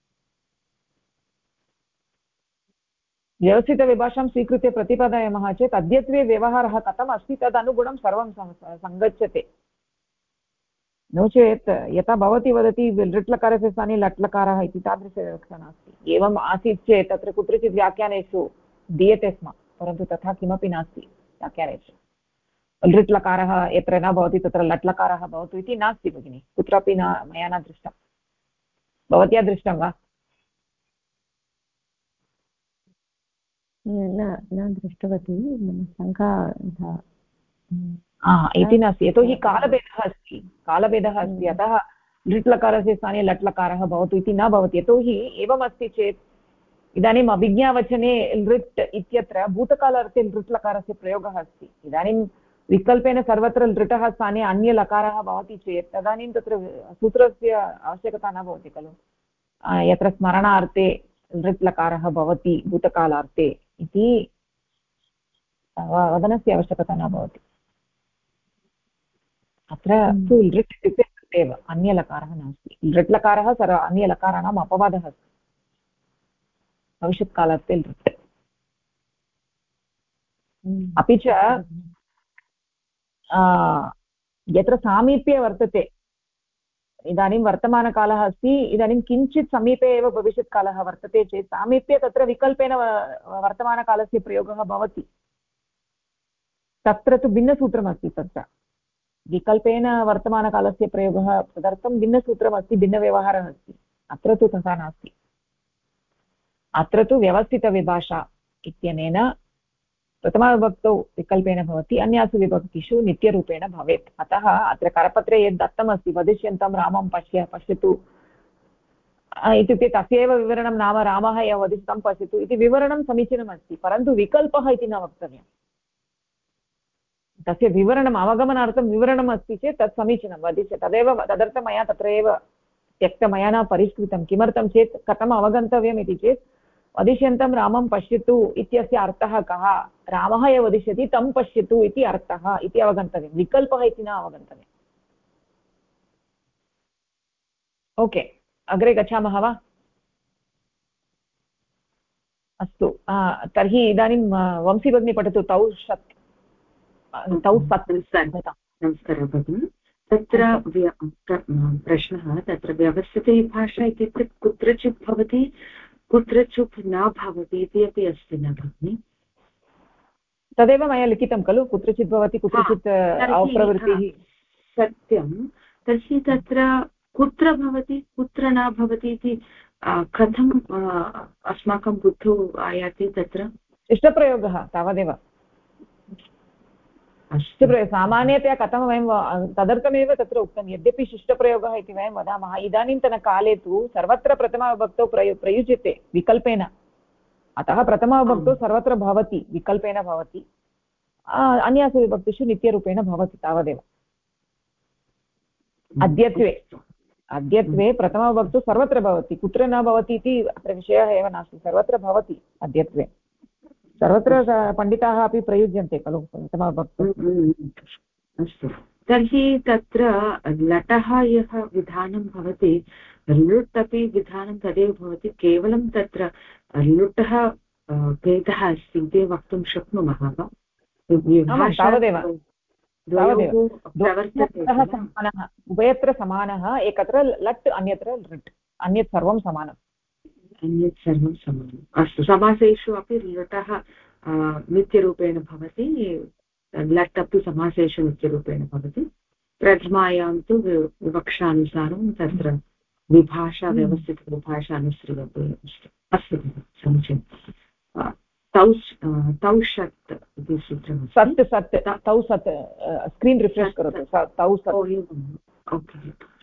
A: व्यवस्थितविभाषां स्वीकृत्य प्रतिपादयामः चेत् अद्यत्वे व्यवहारः कथम् अस्ति तदनुगुणं सर्वं सङ्गच्छते नो चेत् यथा भवती वदति लृट्लकारस्य स्थाने लट्लकारः इति तादृशव्यवस्था नास्ति एवम् आसीत् चेत् तत्र कुत्रचित् व्याख्यानेषु दीयते स्म परन्तु तथा किमपि नास्ति व्याख्यानेषु लृट्लकारः यत्र न भवति तत्र लट्लकारः भवतु इति नास्ति भगिनि कुत्रापि मया न दृष्टं भवत्या दृष्टं वा
B: न दृष्टवती मम शङ्का
A: इति नास्ति यतोहि कालभेदः अस्ति अतः लृट्लकारस्य स्थाने लट्लकारः भवतु इति न भवति यतोहि एवम् अस्ति चेत् इदानीम् अभिज्ञावचने लृट् इत्यत्र भूतकालार्थे लृट्लकारस्य प्रयोगः अस्ति इदानीं विकल्पेन सर्वत्र लृटः स्थाने अन्यलकारः भवति चेत् तदानीं तत्र सूत्रस्य आवश्यकता न भवति खलु यत्र स्मरणार्थे लृट्लकारः भवति भूतकालार्थे इति वदनस्य आवश्यकता न भवति अत्र तु लृट् इत्युक्ते एव अन्यलकारः नास्ति लृट्लकारः अन्यलकाराणाम् अपवादः अस्ति भविष्यत्कालार्थे लृट् अपि च यत्र सामीप्ये वर्तते इदानीं वर्तमानकालः अस्ति इदानीं किञ्चित् समीपे एव भविष्यत्कालः वर्तते चेत् सामीप्ये तत्र विकल्पेन वर्तमानकालस्य प्रयोगः भवति तत्र तु भिन्नसूत्रमस्ति तत्र विकल्पेन वर्तमानकालस्य प्रयोगः तदर्थं भिन्नसूत्रमस्ति भिन्नव्यवहारः अस्ति अत्र तु तथा नास्ति अत्र तु व्यवस्थितविभाषा इत्यनेन प्रथमाविभक्तौ विकल्पेन भवति अन्यासु विभक्तिषु नित्यरूपेण भवेत् अतः अत्र करपत्रे यद् दत्तमस्ति वदिष्यन्तं रामं पश्यतु इत्युक्ते तस्यैव विवरणं नाम रामः एव वदिष्यन्तं पश्यतु इति विवरणं समीचीनमस्ति परन्तु विकल्पः इति न वक्तव्यं तस्य विवरणम् अवगमनार्थं विवरणम् अस्ति चेत् तत् समीचीनं वदिष्य तदर्थं मया तत्र एव मया न परिष्कृतं किमर्थं चेत् कथम् अवगन्तव्यम् इति चेत् वदिष्यन्तं रामं पश्यतु इत्यस्य अर्थः कः रामः एव वदिष्यति तं पश्यतु इति अर्थः इति अवगन्तव्यं विकल्पः इति न अवगन्तव्यम् ओके अग्रे गच्छामः वा अस्तु तर्हि इदानीं वंशी भगिनी पठतु तौ सत्
D: नमस्कारः भगिनि तत्र प्रश्नः तत्र व्यवस्थितविभाषा इत्युक्ते कुत्रचित् भवति कुत्रचित् न भवति इति अपि अस्ति न भगिनि
A: तदेव मया लिखितं खलु कुत्रचित् भवति कुत्रचित् अप्रवृत्तिः
D: सत्यं तर्हि तत्र कुत्र भवति कुत्र न भवति इति कथम् अस्माकं बुद्धौ आयाति तत्र
A: इष्टप्रयोगः तावदेव सामान्यतया कथं वयं तदर्थमेव तत्र उक्तं यद्यपि शिष्टप्रयोगः इति वयं वदामः इदानीन्तनकाले तु सर्वत्र प्रथमाविभक्तौ प्रयुज्यते विकल्पेन अतः प्रथमाविभक्तौ सर्वत्र भवति विकल्पेन भवति अन्यासु विभक्तिषु नित्यरूपेण भवति तावदेव। अद्यत्वे प्रथमविभक्तौ सर्वत्र भवति, कुत्र न भवति इति अत्र विषयः एव नास्ति, सर्वत्र भवति अद्यत्वे। सर्वत्र पण्डिताः अपि प्रयुज्यन्ते खलु प्रथमविभक्तौ।
D: अस्तु, तर्हि तत्र लटः यः विधानं भवति लुट् अपि विधानं तदेव भवति, केवलं तत्र लुटः भेदः अस्ति इति वक्तुं शक्नुमः वा?
A: तावदेव
D: प्रवर्तते,
A: समानः, उभयत्र समानः, एकत्र लट् अन्यत्र लृट्, अन्यत् सर्वं समानम्।
D: अन्यत् सर्वं समानम्। अस्तु, समासेषु अपि लटः नित्यरूपेण भवति, लट् अपि समासेषु नित्यरूपेण भवति। प्रथमायां तु विवक्षानुसारं तत्र विभाषा व्यवस्थितविभाषा अनुसृयते। अस्तु, समीचीनं। तौ षट् इति सूत्रं।
A: सत् तौ सत्, स्क्रीन् रिफ्रेश् करोतु, तौ सत्।
D: ओके,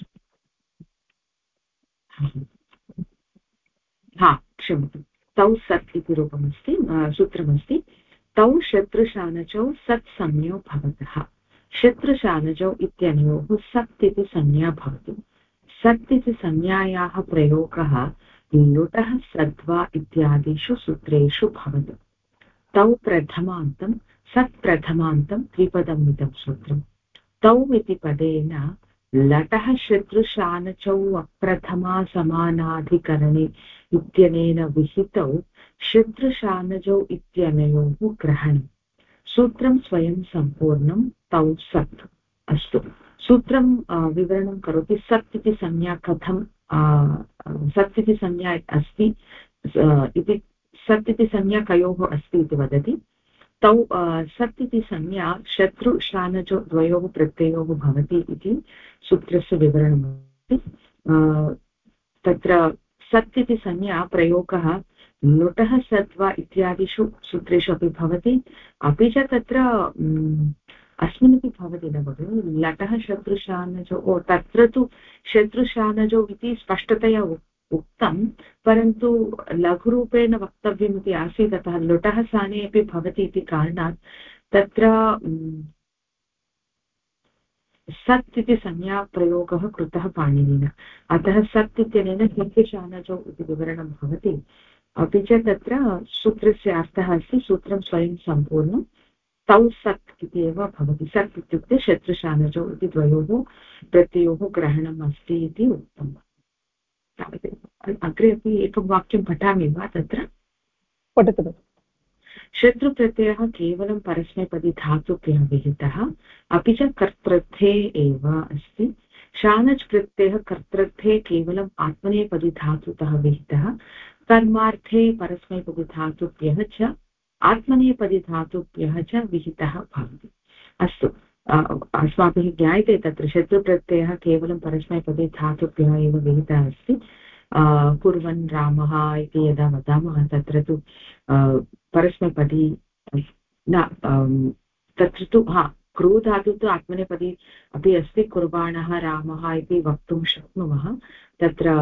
D: हा, क्षम्यतां। तौ सत् इति रूपमस्ति, सूत्रमस्ति। तौ शत्रुशानचौ सत् संज्ञौ भवतः। शत्रुशानचौ इत्यनयोः सत् इति संज्ञा भवति। सत् इति संज्ञायाः प्रयोगः लुटः सद्वा इत्यादिषु सूत्रेषु भवति। तौ प्रथमान्तं सत् प्रथमान्तं द्विपदम् इदं सूत्रम्। तौ इति पदेन लटः शत्रुशानचौ अप्रथमा समानाधिकरणे इत्यनेन विहितौ शत्रुशानजौ इत्यनयोः ग्रहणम्। सूत्रं स्वयं सम्पूर्णं तौ सत्। अस्तु, सूत्रं विवरणं करोति। सत् इति संज्ञा कथं, सत् इति संज्ञा अस्ति इति, सत् इति संज्ञा कयोः अस्ति इति वदति। तौ सत् इति संज्ञा शत्रुशानजौ द्वयोः प्रत्ययोः भवति इति सूत्रस्य विवरणमस्ति। तत्र सत् इति संज्ञा प्रयोगः लुटः सद्वा इत्यादिषु सूत्रेषु अपि भवति, अपि च तत्र अस्मिन्नपि भवति न भगिनि, लटः शत्रुशानजौ, तत्र तु शत्रुशानजौ इति स्पष्टतया उक्तं, परन्तु लघुरूपेण वक्तव्यम् इति आसीत्, अतः लुटः स्थाने अपि भवति इति कारणात् तत्र सत् इति संज्ञा प्रयोगः कृतः पाणिनिना। अतः सत् इत्यनेन शत्रुशानजौ इति विवरणं भवति, अपि च तत्र सूत्रस्य अर्थः अस्ति, सूत्रं स्वयं सम्पूर्णं तौ सत् इति एव भवति। सत् इत्युक्ते शत्रुशानजौ इति द्वयोः प्रत्ययोः ग्रहणम् अस्ति इति उक्तम्। अग्रे अपि एकं वाक्यं पठामि वा? तत्र
A: पठतु।
D: शत्रुप्रत्ययः केवलं परस्मैपदी धातुभ्यः विहितः, अपि च कर्तृर्थे एव अस्ति। शानच् प्रत्ययः कर्तृर्थे केवलम् आत्मनेपदी धातुतः विहितः, कर्मार्थे परस्मैपदी धातुभ्यः च आत्मनेपदी धातुभ्यः च विहितः भवति। अस्तु, अस्माभिः ज्ञायते तत्र शत्रुप्रत्ययः केवलं परस्मैपदी धातुभ्यः एव विहितः अस्ति। कुर्वन् रामः इति यदा वदामः तत्र तु परस्मैपदी न, तत्र तु क्रू धातु तु आत्मनेपदी अपि अस्ति, कुर्वाणः रामः इति वक्तुं शक्नुमः। तत्र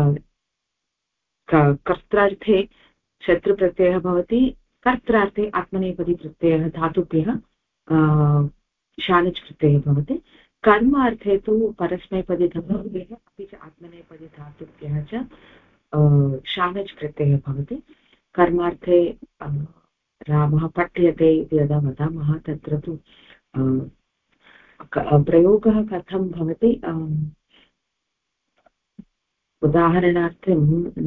D: कर्त्रार्थे शत्रुप्रत्ययः भवति, कर्त्रार्थे आत्मनेपदी प्रत्ययः धातुभ्यः शानच् प्रत्ययः भवति। कर्मार्थे तु परस्मैपदी धातुभ्यः अपि च आत्मनेपदी धातुभ्यः च शानच् प्रत्ययः भवति। कर्मार्थे रामः पठ्यते इति यदा वदामः तत्र तु प्रयोगः कथं भवति, उदाहरणार्थं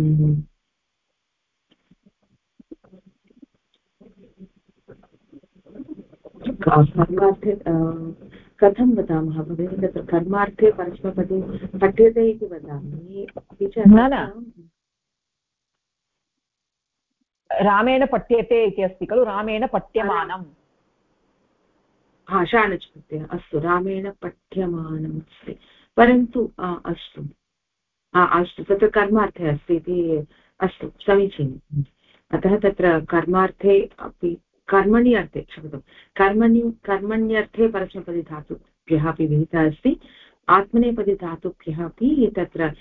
D: कर्मार्थे कथं वदामः भगिनि? तत्र कर्मार्थे परस्मैपदी पठ्यते इति वदामि, अपि च
A: रामेण पठ्यते इति अस्ति खलु, रामेण पठ्यमानम्।
D: शानच् प्रत्ययः, अस्तु, रामेण पठ्यमानम् अस्ति, परन्तु अस्तु अस्तु, तत्र कर्मार्थे अस्ति इति, अस्तु, समीचीनम्। अतः तत्र कर्मार्थे अपि, कर्मणि अर्थे, क्षम्यतां, कर्मण्यर्थे परस्मैपदी धातुभ्यः अपि विहितः अस्ति, आत्मनेपदी धातुभ्यः अपि तत्र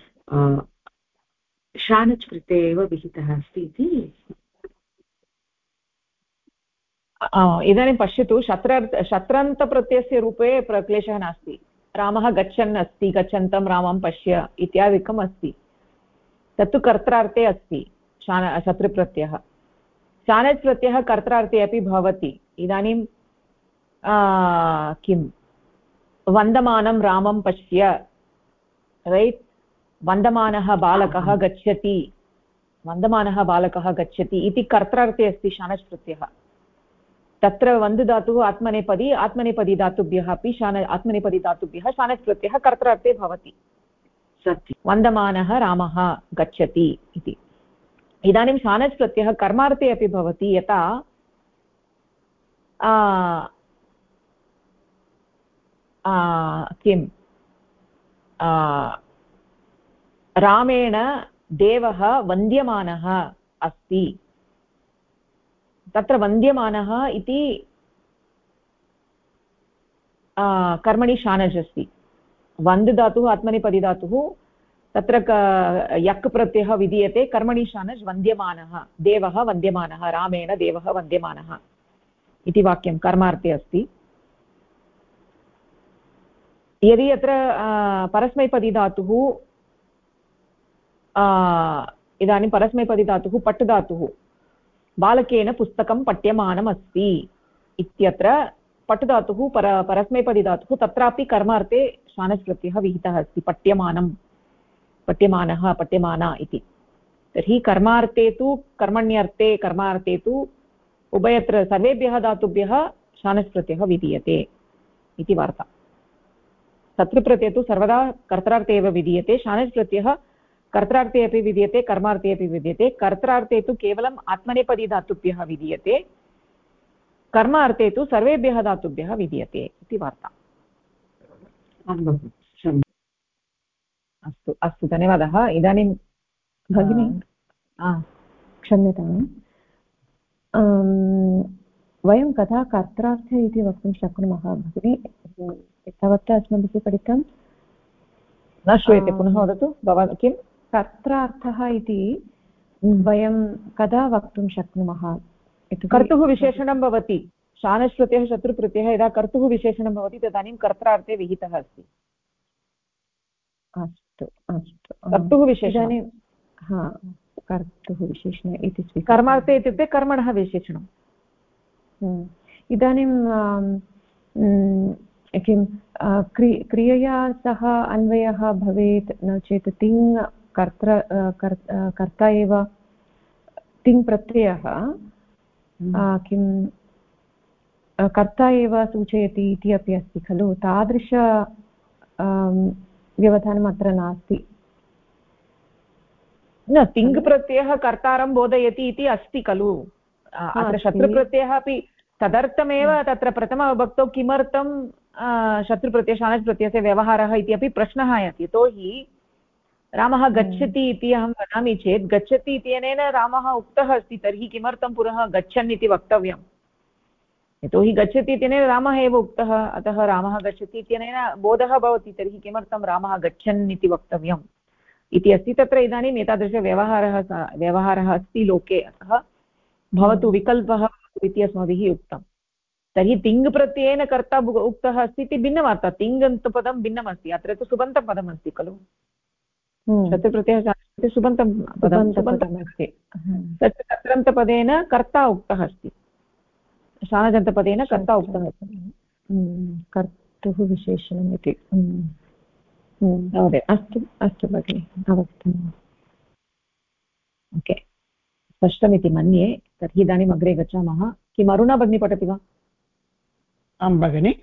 D: शानच् प्रत्ययः एव विहितः अस्ति इति।
A: इदानीं पश्यतु शत्रन्तप्रत्ययस्य रूपे क्लेशः नास्ति। रामः गच्छन् अस्ति, गच्छन्तं रामं पश्य इत्यादिकम् अस्ति, तत्तु कर्त्रार्थे अस्ति शत्रुप्रत्ययः। शानच् प्रत्ययः कर्त्रार्थे अपि भवति। इदानीं किं वन्दमानं रामं पश्य, रैट्, वन्दमानः बालकः गच्छति, वन्दमानः बालकः गच्छति इति कर्त्रार्थे अस्ति शानच् प्रत्ययः। तत्र वन्द् धातुः आत्मनेपदी, आत्मनेपदी धातुभ्यः अपि आत्मनेपदी धातुभ्यः शानच् प्रत्ययः कर्त्रार्थे भवति। वन्दमानः रामः गच्छति इति। इदानीं शानच् प्रत्ययः कर्मार्थे अपि भवति, यथा किं रामेण देवः वन्द्यमानः अस्ति। तत्र वन्द्यमानः इति कर्मणि शानच् अस्ति। वन्द् धातुः आत्मनेपदी धातुः, तत्र यक् प्रत्ययः विधीयते, कर्मणि शानच्, वन्द्यमानः देवः वन्द्यमानः, रामेण देवः वन्द्यमानः इति वाक्यं कर्मार्थे अस्ति। यदि अत्र परस्मैपदी धातुः, इदानीं परस्मैपदी धातुः पट् धातुः, बालकेन पुस्तकं पठ्यमानम् अस्ति इत्यत्र पट् धातुः परस्मैपदी धातुः, तत्रापि कर्मार्थे शानच् प्रत्ययः विहितः अस्ति, पठ्यमानं, पठ्यमानः, पठ्यमाना इति। तर्हि कर्मार्थे तु कर्मण्यर्थे कर्मार्थे तु उभयत्र सर्वेभ्यः धातुभ्यः शानच् प्रत्ययः विधीयते इति वार्ता। शत्रुप्रत्ययः तु सर्वदा कर्त्रार्थे एव विधीयते। शानच् प्रत्ययः कर्त्रार्थे अपि विधीयते, कर्मार्थे अपि विधीयते। कर्त्रार्थे तु केवलम् आत्मनेपदी धातुभ्यः विधीयते, कर्मार्थे तु सर्वेभ्यः धातुभ्यः विधीयते इति वार्ता। अस्तु अस्तु, धन्यवादः। इदानीं
B: भगिनी क्षम्यताम्, वयं कदा कर्त्रार्थे इति वक्तुं शक्नुमः भगिनी? एतावत् अस्माभिः पठितं
A: न श्रूयते, पुनः वदतु भवान्। किं
B: कर्त्रार्थः इति वयं कदा वक्तुं शक्नुमः?
A: कर्तुः विशेषणं भवति। शानच् प्रत्ययः शत्रुप्रत्ययः यदा कर्तुः विशेषणं भवति तदानीं कर्त्रार्थे विहितः अस्ति।
B: अस्तु अस्तु,
A: कर्तुः विशेषणं,
B: कर्तुः विशेषणम् इति
A: कर्मार्थे इत्युक्ते कर्मणः विशेषणम्।
B: इदानीं किं क्रियया सह अन्वयः भवेत्, न चेत् तिङ् कर्ता एव तिङ् प्रत्ययः किं कर्ता एव सूचयति इति अपि अस्ति खलु? तादृश व्यवधानम् अत्र नास्ति।
A: न, तिङ् प्रत्ययः कर्तारं बोधयति इति अस्ति खलु। अत्र शत्रुप्रत्ययः अपि तदर्थमेव तत्र प्रथमविभक्तौ किमर्थं शत्रुप्रत्यय शानच् प्रत्ययस्य व्यवहारः इति अपि प्रश्नः आयाति। यतोहि रामः गच्छति इति अहं वदामि चेत्, गच्छति इत्यनेन रामः उक्तः अस्ति, तर्हि किमर्थं पुनः गच्छन् इति वक्तव्यं? यतोहि गच्छति इत्यनेन रामः एव उक्तः, अतः रामः गच्छति इत्यनेन बोधः भवति, तर्हि किमर्थं रामः गच्छन् इति वक्तव्यम् इति अस्ति। तत्र इदानीम् एतादृशव्यवहारः अस्ति लोके, अतः भवतु विकल्पः इति अस्माभिः उक्तं। तर्हि तिङ् प्रत्ययेन कर्ता उक्तः अस्ति इति भिन्नवार्ता। तिङन्तपदं भिन्नमस्ति, अत्र तु सुबन्तपदमस्ति खलु। शत्रुप्रत्ययः सुबन्तं पदमस्ति, तत् शत्रन्तपदेन कर्ता उक्तः अस्ति, शानजन्तपदेन कर्ता उक्तः अस्ति,
B: कर्तुः विशेषणम् इति। अस्तु अस्तु भगिनि, अवगतम्।
A: ओके, स्पष्टमिति मन्ये। तर्हि इदानीम् अग्रे गच्छामः। किम् अरुणा भगिनी पठति वा?
E: आं भगिनि।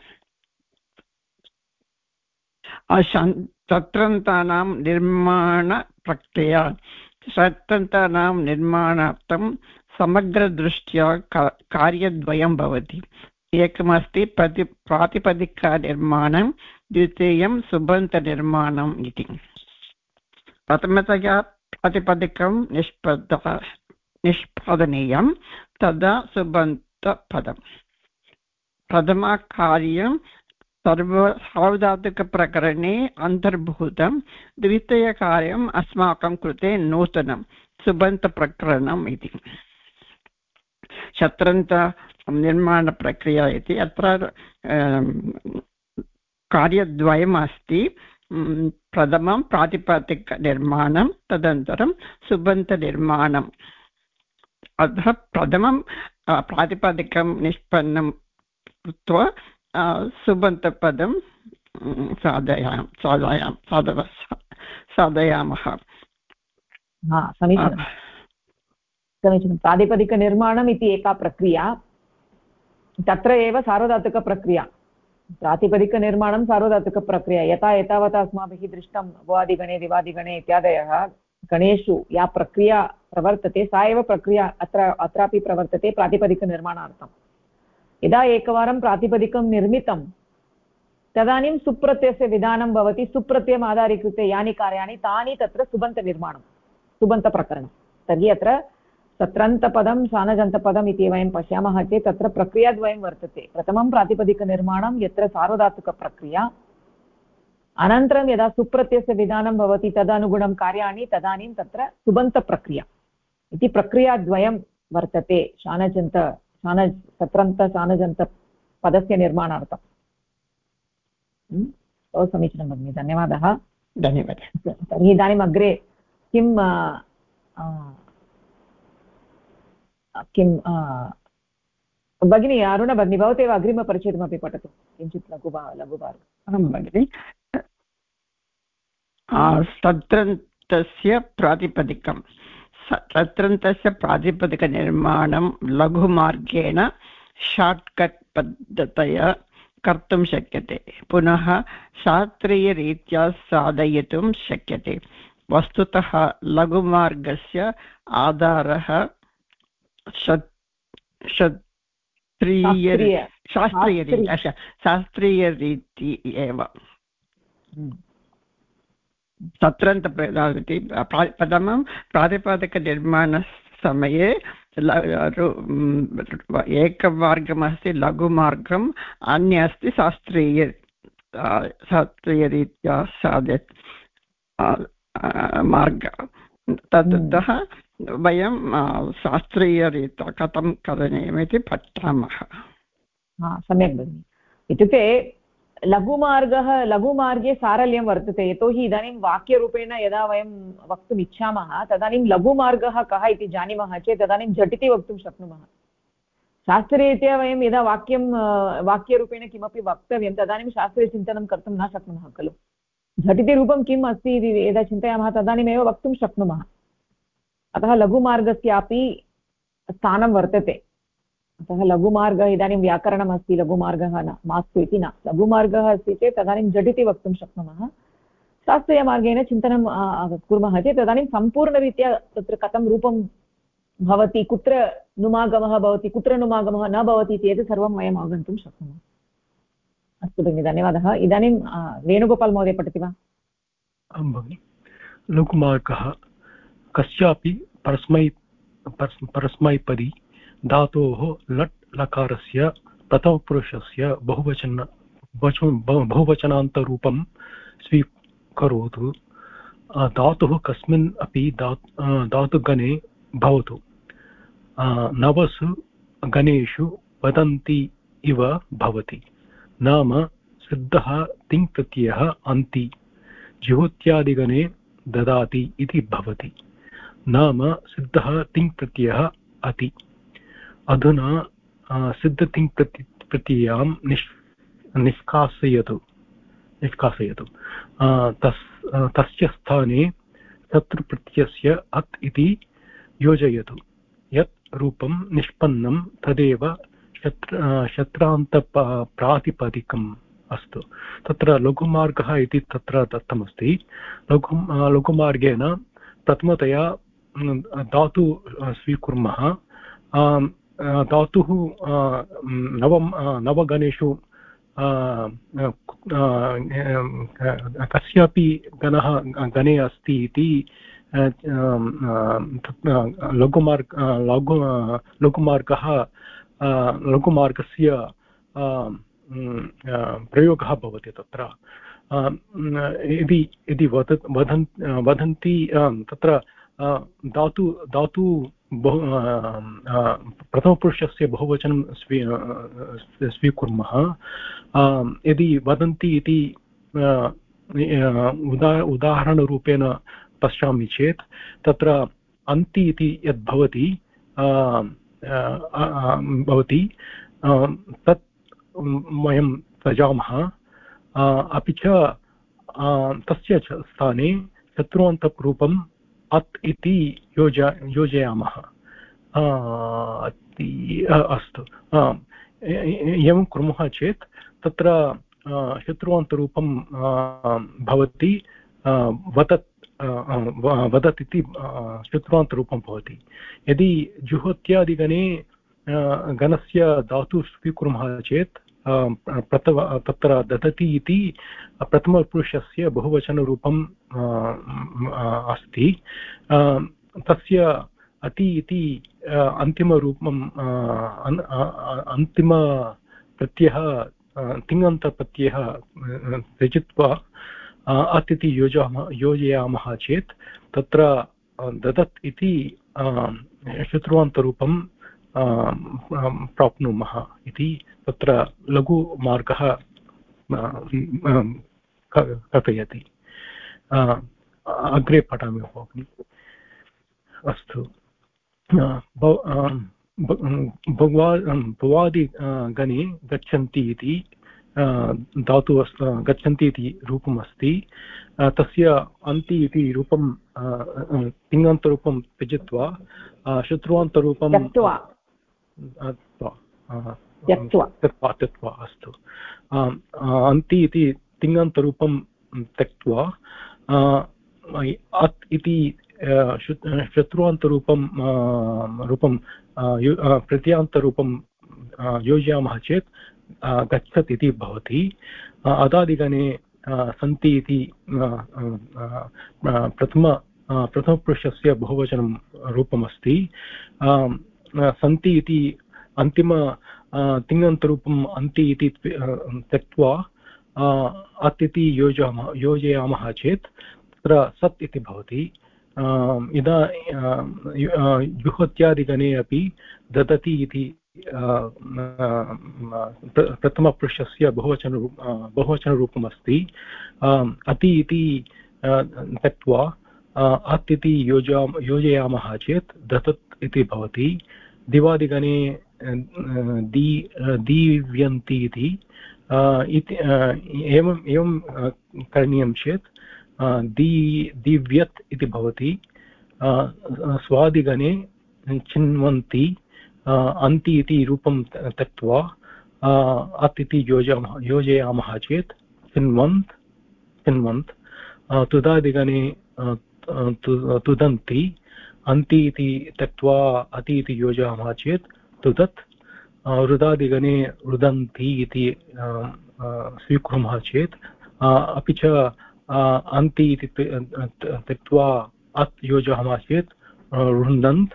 E: शत्रन्तानां निर्माणप्रक्रिया। शत्रन्तानां निर्माणार्थं समग्रदृष्ट्या कार्यद्वयं भवति। एकमस्ति प्रातिपदिकानिर्माणं, द्वितीयं सुबन्तनिर्माणम् इति। प्रथमतया प्रातिपदिकं निष्पादनीयं, तदा सुबन्तपदम्। प्रथमकार्यं सार्वधातुकप्रकरणे अन्तर्भूतं, द्वितीयकार्यम् अस्माकं कृते नूतनं सुबन्तप्रकरणम् इति। शत्रन्त निर्माणप्रक्रिया इति अत्र कार्यद्वयम् अस्ति। प्रथमं प्रातिपदिकनिर्माणं, तदनन्तरं सुबन्तनिर्माणम्। अतः प्रथमं प्रातिपदिकं निष्पन्नं कृत्वा सुबन्तपदं साधयामः।
A: समीचीनं समीचीनं। प्रातिपदिकनिर्माणम् इति एका प्रक्रिया, तत्र एव सार्वधातुकप्रक्रिया। प्रातिपदिकनिर्माणं सार्वधातुकप्रक्रिया। यथा एतावता अस्माभिः दृष्टं भुवादिगणे दिवादिगणे इत्यादयः गणेषु या प्रक्रिया प्रवर्तते सा एव प्रक्रिया अत्रापि प्रवर्तते प्रातिपदिकनिर्माणार्थं। यदा एकवारं प्रातिपदिकं निर्मितं तदानीं सुप्रत्ययस्य विधानं भवति। सुप्रत्ययम् आधारीकृत्य यानि कार्याणि तानि तत्र सुबन्तनिर्माणं, सुबन्तप्रकरणं। तर्हि अत्र सत्रन्तपदं सानजन्तपदम् इति वयं पश्यामः चेत् तत्र प्रक्रियाद्वयं वर्तते। प्रथमं प्रातिपदिकनिर्माणं यत्र सार्वधातुकप्रक्रिया, अनन्तरं यदा सुप्रत्ययस्य विधानं भवति तदनुगुणं कार्याणि, तदानीं तत्र सुबन्तप्रक्रिया इति प्रक्रियाद्वयं वर्तते सत्रन्त सानजन्तपदस्य निर्माणार्थम्। बहु समीचीनं भगिनि, धन्यवादः।
E: धन्यवादः।
A: तर्हि इदानीम् अग्रे किं भगिनी अरुण भगिनी, भवतेव अग्रिमपरिचयमपि पठतु किञ्चित् लघुभागम्।
E: अहं भगिनि सत्रन्तस्य प्रातिपदिकं, सत्रन्तस्य प्रातिपदिकनिर्माणं लघुमार्गेण शार्ट्कट् पद्धत्या कर्तुं शक्यते। पुनः शास्त्रीयरीत्या साधयितुं शक्यते। वस्तुतः लघुमार्गस्य आधारः शास्त्रीयरीति एव। प्रथमं प्रातिपदिकनिर्माणसमये एकमार्गमस्ति लघुमार्गम्, अन्य अस्ति शास्त्रीयरीत्या मार्ग। ततः वयं शास्त्रीयरीत्या कथं करणीयमिति पठामः।
A: सम्यक् भगिनि। इत्युक्ते लघुमार्गे सारल्यं वर्तते। यतोहि इदानीं वाक्यरूपेण यदा वयं वक्तुम् इच्छामः तदानीं लघुमार्गः कः इति जानीमः चेत् तदानीं झटिति वक्तुं शक्नुमः। शास्त्रीयरीत्या वयं यदा वाक्यरूपेण किमपि वक्तव्यं तदानीं शास्त्रीयचिन्तनं कर्तुं न शक्नुमः खलु। झटिति रूपं किम् अस्ति इति यदा चिन्तयामः तदानीमेव वक्तुं शक्नुमः। अतः लघुमार्गस्यापि स्थानं वर्तते। अतः लघुमार्गः, इदानीं व्याकरणमस्ति लघुमार्गः मास्तु इति न, लघुमार्गः अस्ति चेत् तदानीं झटिति वक्तुं शक्नुमः। शास्त्रीयमार्गेण चिन्तनं कुर्मः चेत् तदानीं सम्पूर्णरीत्या तत्र कथं रूपं भवति, कुत्र नुमागमः भवति, कुत्र नुमागमः न भवति इति एतत् सर्वं वयम् अवगन्तुं शक्नुमः। अस्तु भगिनि, धन्यवादः। इदानीं वेणुगोपाल् महोदय पठति वा?
F: आं भगिनि। लघुमार्गः कस्यापि परस्मैपदी धातोः लट् लकारस्य प्रथमपुरुषस्य बहुवचनान्तरूपं स्वीकरोतु। धातुः कस्मिन् अपि धातुगणे भवतु। नवसु गणेषु वदन्ति इव भवति। नाम सिद्धः तिङ्प्रत्ययः अन्ति, जिहोत्यादिगणे ददाति इति भवति। नाम सिद्धः तिङ्प्रत्ययः अति। अधुना सिद्धतिङ्प्रत्ययां निष्कासयतु। तस्य स्थाने शत्रुप्रत्ययस्य अत् इति योजयतु। यत् रूपं निष्पन्नं तदेव शत्रान्तप्रातिपदिकम् अस्तु। तत्र लघुमार्गः इति तत्र दत्तमस्ति। लघुमार्गेण प्रथमतया धातु स्वीकुर्मः। धातुः नवगणेषु कस्यापि गणे अस्ति इति लघुमार्गस्य प्रयोगः भवति। तत्र यदि वदन्ति तत्र धातु बहु प्रथमपुरुषस्य बहुवचनं स्वीकुर्मः। यदि वदन्ति इति उदाहरणरूपेण पश्यामि चेत् तत्र अन्ति इति यद् भवति तत् वयं त्यजामः। अपि च तस्य स्थाने शत्रुवन्तरूपम् अत् इति योजयामः। अस्तु, एवं कुर्मः चेत् तत्र शत्रुवन्तरूपं भवति वदत् इति शत्रुवन्तरूपं भवति। यदि जुहोत्यादिगणे गणस्य धातु स्वीकुर्मः चेत् तत्र ददति इति प्रथमपुरुषस्य बहुवचनरूपम् अस्ति। तस्य अति इति अन्तिमरूपम् अन्तिमप्रत्ययः तिङन्तप्रत्ययः त्यजित्वा अत् इति योजयामः चेत् तत्र ददत् इति शत्रुवन्तरूपं प्राप्नुमः इति तत्र लघुमार्गः कथयति। अग्रे पठामि भगिनि। अस्तु, भवादिगणे गच्छन्ति इति धातु गच्छन्ति इति रूपम् अस्ति। तस्य अन्ति इति रूपं तिङन्तरूपं त्यजित्वा शत्रुवन्तरूपं त्यक्त्वा अस्तु, अन्ति इति तिङन्तरूपं त्यक्त्वा अत् इति शत्रुवन्तरूपं प्रत्ययान्तरूपं योजयामः चेत् गच्छत् इति भवति। अदादिगणे सन्ति इति प्रथमपुरुषस्य बहुवचनं रूपमस्ति। सन्ति इति अन्तिम तिङन्तरूपम् अन्ति इति त्यक्त्वा अत् इति योजयामः चेत् तत्र सत् इति भवति। जुहोत्यादिगणे अपि ददति इति प्रथमपुरुषस्य बहुवचनरूपमस्ति। अति इति त्यक्त्वा अत् इति योजयामः चेत् ददत् इति भवति। दिवादिगणे दीव्यन्ति इति एवं करणीयं चेत् दीव्यत् इति भवति। स्वादिगणे चिन्वन्ति अन्ति इति रूपं त्यक्त्वा अत् इति योजयामः चेत् चिन्वन्त्। तुदादिगणे तुदन्ति अन्ति इति त्यक्त्वा अति इति योजयामः चेत् तुदत्। रुदादिगणे रुदन्ति इति स्वीकुर्मः चेत् अपि च अन्ति इति त्यक्त्वा अत् योजयामः चेत् रुन्दन्त्।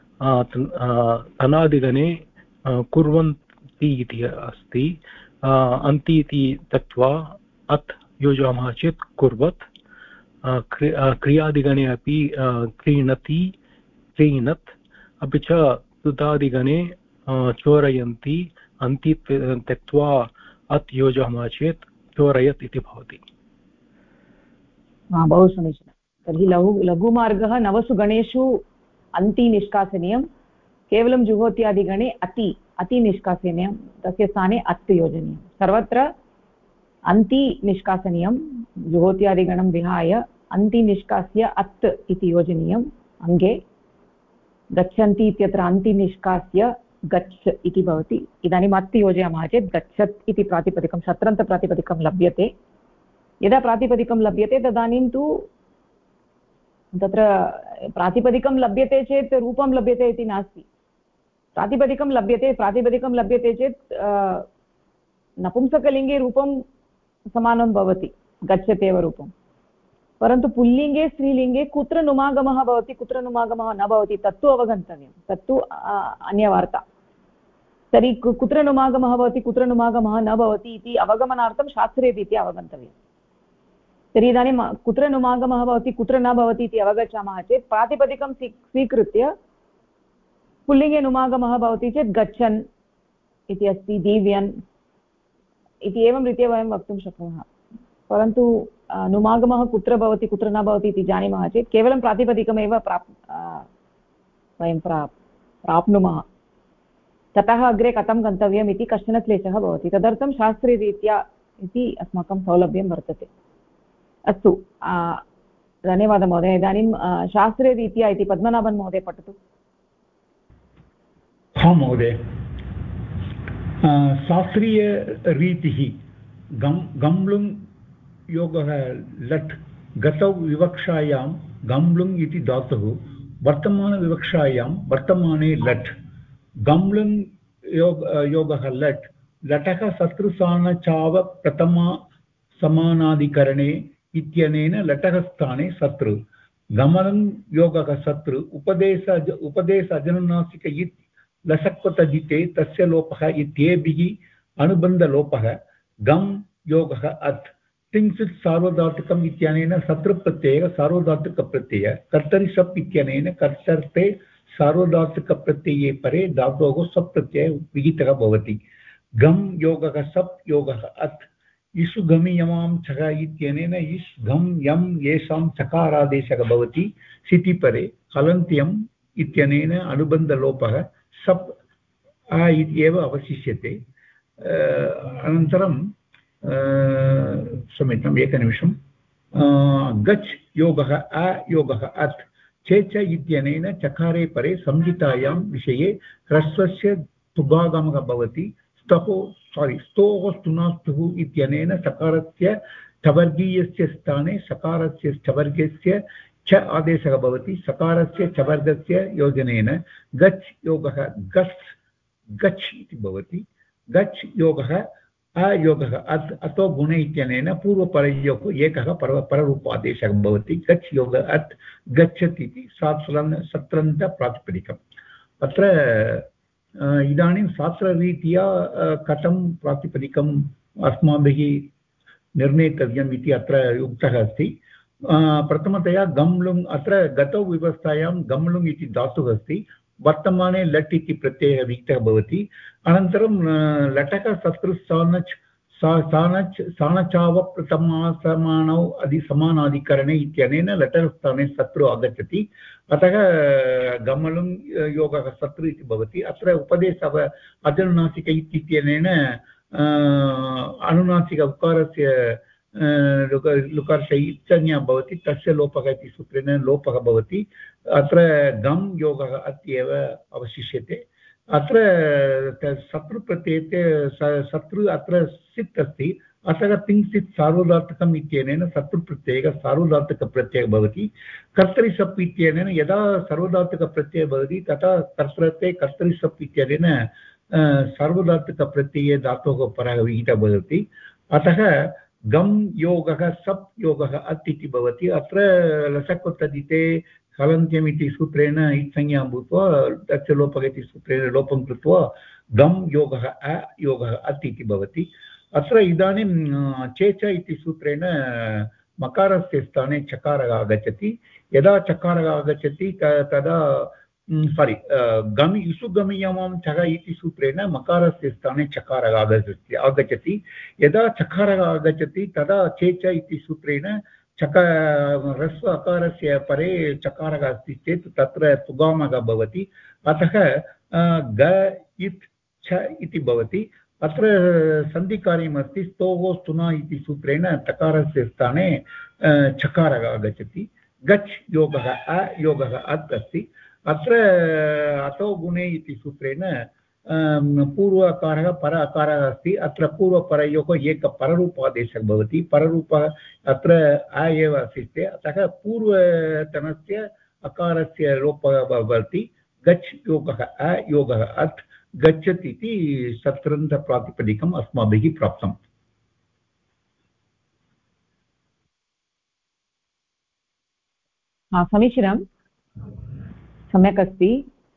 F: तनादिगणे कुर्वन्ति इति अस्ति। अन्ति इति त्यक्त्वा अत् योजयामः चेत् कुर्वत्। क्रियादिगणे अपि क्रीणत्। अपि च तुदादिगणे चोरयन्ति अन्ति त्यक्त्वा अत् योजयामः चेत् चोरयत् इति भवति।
A: बहु समीचीनं। तर्हि लघुमार्गः नवसु गणेषु अन्ति निष्कासनीयं। केवलं जुहोत्यादिगणे अति निष्कासनीयं, तस्य स्थाने अत् योजनीयं। सर्वत्र अन्ति निष्कासनीयं। जुहोत्यादिगणं विहाय अन्ति निष्कास्य अत् इति योजनीयम् अङ्गे। गच्छन्ति इत्यत्र अन्ति निष्कास्य गच्छ इति भवति। इदानीम् अत् योजयामः चेत् गच्छत् इति प्रातिपदिकं शत्रन्तप्रातिपदिकं लभ्यते। यदा प्रातिपदिकं लभ्यते तदानीं तु तत्र प्रातिपदिकं लभ्यते चेत् रूपं लभ्यते इति नास्ति। प्रातिपदिकं लभ्यते चेत् नपुंसकलिङ्गे रूपं समानं भवति, गच्छत्येव रूपं। परन्तु पुल्लिङ्गे स्त्रीलिङ्गे कुत्र नुमागमः भवति कुत्र नुमागमः न भवति तत्तु अवगन्तव्यं, तत्तु अन्यवार्ता। तर्हि कुत्र नुमागमः भवति कुत्र नुमागमः न भवति इति अवगमनार्थं शास्त्रेपि इति अवगन्तव्यम्। तर्हि इदानीं कुत्र नुमागमः भवति कुत्र न भवति इति अवगच्छामः चेत् प्रातिपदिकं स्वीकृत्य पुल्लिङ्गे नुमागमः भवति चेत् गच्छन् इति अस्ति, दीव्यन् इति एवं रीत्या वयं वक्तुं शक्नुमः। परन्तु नुमागमः कुत्र भवति कुत्र न भवति इति जानीमः चेत् केवलं प्रातिपदिकमेव वयं प्राप्नुमः। ततः अग्रे कथं गन्तव्यम् इति कश्चन क्लेशः भवति। तदर्थं शास्त्रीयरीत्या इति अस्माकं सौलभ्यं वर्तते। अस्तु, धन्यवादः महोदय। इदानीं शास्त्रीयरीत्या इति पद्मनाभन् महोदय पठतु।
G: हाँ महोदय, शास्त्रीयरीतिः गम्लुङ् योगः लट् गतौ विवक्षायां गम्लुङ् इति धातुः, वर्तमानविवक्षायां वर्तमाने लट्। गम्लुङ् योगः लट्, लटः शत्रुसानचाव प्रथमा समानाधिकरणे इत्यनेन लटः स्थाने शत्रु। गमनं योगः शत्रु, उपदेश अजनुनासिक इत् लसक्वतजिते तस्य लोपः इत्येभिः अनुबन्धलोपः। गम् योगः अत्, तिंसित् सार्वधातुकम् इत्यनेन शत्रुप्रत्ययः सार्वधातुकप्रत्ययः। कर्तरि सप् इत्यनेन कर्तर्थे सार्वधातुकप्रत्यये परे धातोः सप् प्रत्ययः विहितः भवति। गम् योगः सप् योगः अत्, इषु गमियमां चः इत्यनेन इष् घम् यम् येषां चकारादेशः भवति सिति परे हलन्त्यम् इत्यनेन अनुबन्धलोपः सप् आ इत्येव अवशिष्यते। अनन्तरं क्षम्यताम् एकनिमिषं। गच् योगः अ योगः अत्, चेच इत्यनेन चकारे परे संहितायां विषये ह्रस्वस्य तुगागमः भवति। स्तोः स्तुनास्तुः इत्यनेन सकारस्य चवर्गीयस्य स्थाने सकारस्य चवर्गस्य च आदेशः भवति। सकारस्य चवर्गस्य योजनेन गच् योगः गस् गच्छ इति भवति। गच्छ योगः अयोगः अत्, अतो गुणे इत्यनेन पूर्वपरयोः एकः पररूपादेशः भवति। गच्छ योगः अत् गच्छति इति सत्रन्त प्रातिपदिकम्। अत्र इदानीं शास्त्ररीत्या कथं प्रातिपदिकम् अस्माभिः निर्णेतव्यम् इति अत्र उक्तः अस्ति। प्रथमतया गम्लुङ्, अत्र गतौ व्यवस्थायां गम्लुङ् इति धातुः अस्ति, वर्तमाने लट् इति प्रत्ययः विहितः भवति। अनन्तरं लटः शत्रुस्थानच् सानचाव प्रथमासमानौ समानाधिकरणे इत्यनेन लटः स्थाने शत्रु आगच्छति, अतः गमलुङ् योगः शत्रु इति भवति। अत्र उपदेश अजनुनासिक इत्यनेन अनुनासिक उकारस्य लुकारस्य इत्संज्ञा भवति, तस्य लोपः इति सूत्रेण लोपः भवति। अत्र गम् योगः अत्येव अवशिष्यते। अत्र शत्रुप्रत्यये शत्रु अत्र सित् अस्ति, अतः तिंसित् सार्वधातुकम् इत्यनेन शत्रुप्रत्ययः सार्वधातुकप्रत्ययः भवति। कर्तरि सप् इत्यनेन यदा सार्वधातुकप्रत्ययः भवति तथा कर्तृते कर्तरि सप् इत्यनेन सार्वधातुकप्रत्यये धातोः परः विहितः भवति। अतः गम् योगः सप् योगः अत् इति भवति। अत्र लसक्वतदिते हलन्त्यम् इति सूत्रेण इत्संज्ञा भूत्वा तस्य लोपः इति सूत्रेण लोपं कृत्वा गम् योगः अ योगः अत् इति भवति। अत्र इदानीं चेच इति सूत्रेण मकारस्य स्थाने चकारः आगच्छति। यदा चकारः आगच्छति तदा गमि इसुगमियमां चः इति सूत्रेण मकारस्य स्थाने चकारः आगच्छति। यदा चकारः आगच्छति तदा चेच इति सूत्रेण ह्रस्व अकारस्य परे चकारः अस्ति चेत् तत्र पुगामः भवति। अतः ग इत् छ इति भवति। अत्र सन्धिकार्यम् अस्ति। स्तोः स्तुना इति सूत्रेण तकारस्य स्थाने चकारः आगच्छति। गच्छ योगः अ योगः अत् अस्ति। अत्र अतो गुणे इति सूत्रेण पूर्व अकारः पर अकारः अस्ति। अत्र पूर्वपरयोः एक पररूपादेशः भवति। पररूपः अत्र अ एव अस्ति, अतः पूर्वतनस्य अकारस्य लोपः भवति। गच्छ योगः अ योगः अत् गच्छति इति सत्रन्तप्रातिपदिकम् अस्माभिः प्राप्तम्।
A: समीचीनं, सम्यक् अस्ति।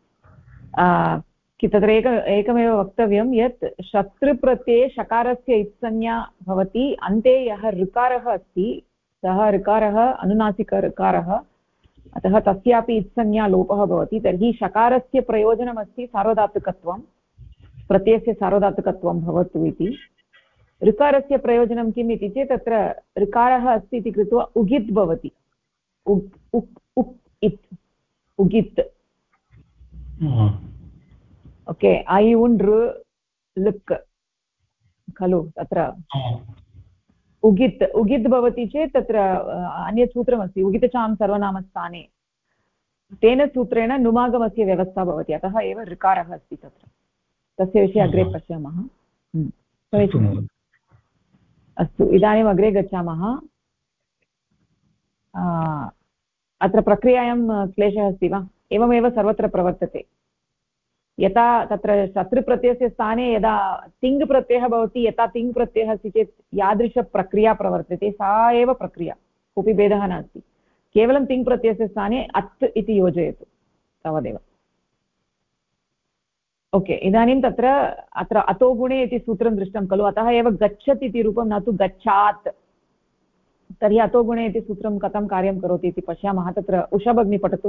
A: तत्र एकमेव वक्तव्यं यत् शत्रुप्रत्यये शकारस्य इत्संज्ञा भवति। अन्ते यः ऋकारः अस्ति सः ऋकारः अनुनासिकऋकारः, अतः तस्यापि इत्संज्ञा लोपः भवति। तर्हि शकारस्य प्रयोजनमस्ति सार्वधातुकत्वं, प्रत्ययस्य सार्वधातुकत्वं भवतु इति। ऋकारस्य प्रयोजनं किम् इति चेत् तत्र ऋकारः अस्ति इति कृत्वा उगित् भवति, उगित्। ओके, ऐ उन् ऋ लृक् खलु, तत्र उगित् भवति चेत् तत्र अन्यत् सूत्रमस्ति उगितचां सर्वनामस्थाने, तेन सूत्रेण नुमागमस्य व्यवस्था भवति, अतः एव ऋकारः अस्ति तत्र। तस्य विषये अग्रे पश्यामः। समीचीनम्। अस्तु, इदानीम् अग्रे गच्छामः। अत्र प्रक्रियायां क्लेशः अस्ति वा? एवमेव सर्वत्र प्रवर्तते। यथा तत्र शत्रुप्रत्ययस्य स्थाने यदा तिङ् प्रत्ययः भवति, यथा तिङ् प्रत्ययः अस्ति चेत् यादृशप्रक्रिया प्रवर्तते, सा एव प्रक्रिया, कोऽपि भेदः नास्ति। केवलं तिङ् प्रत्ययस्य स्थाने अत् इति योजयतु, तावदेव। ओके, इदानीं अत्र अतो गुणे इति सूत्रं दृष्टं खलु, अतः एव गच्छत् इति रूपं, न तु गच्छात्। तर्हि अतो गुणे इति सूत्रं कथं कार्यं करोति इति पश्यामः। तत्र उषा भगिनी पठतु।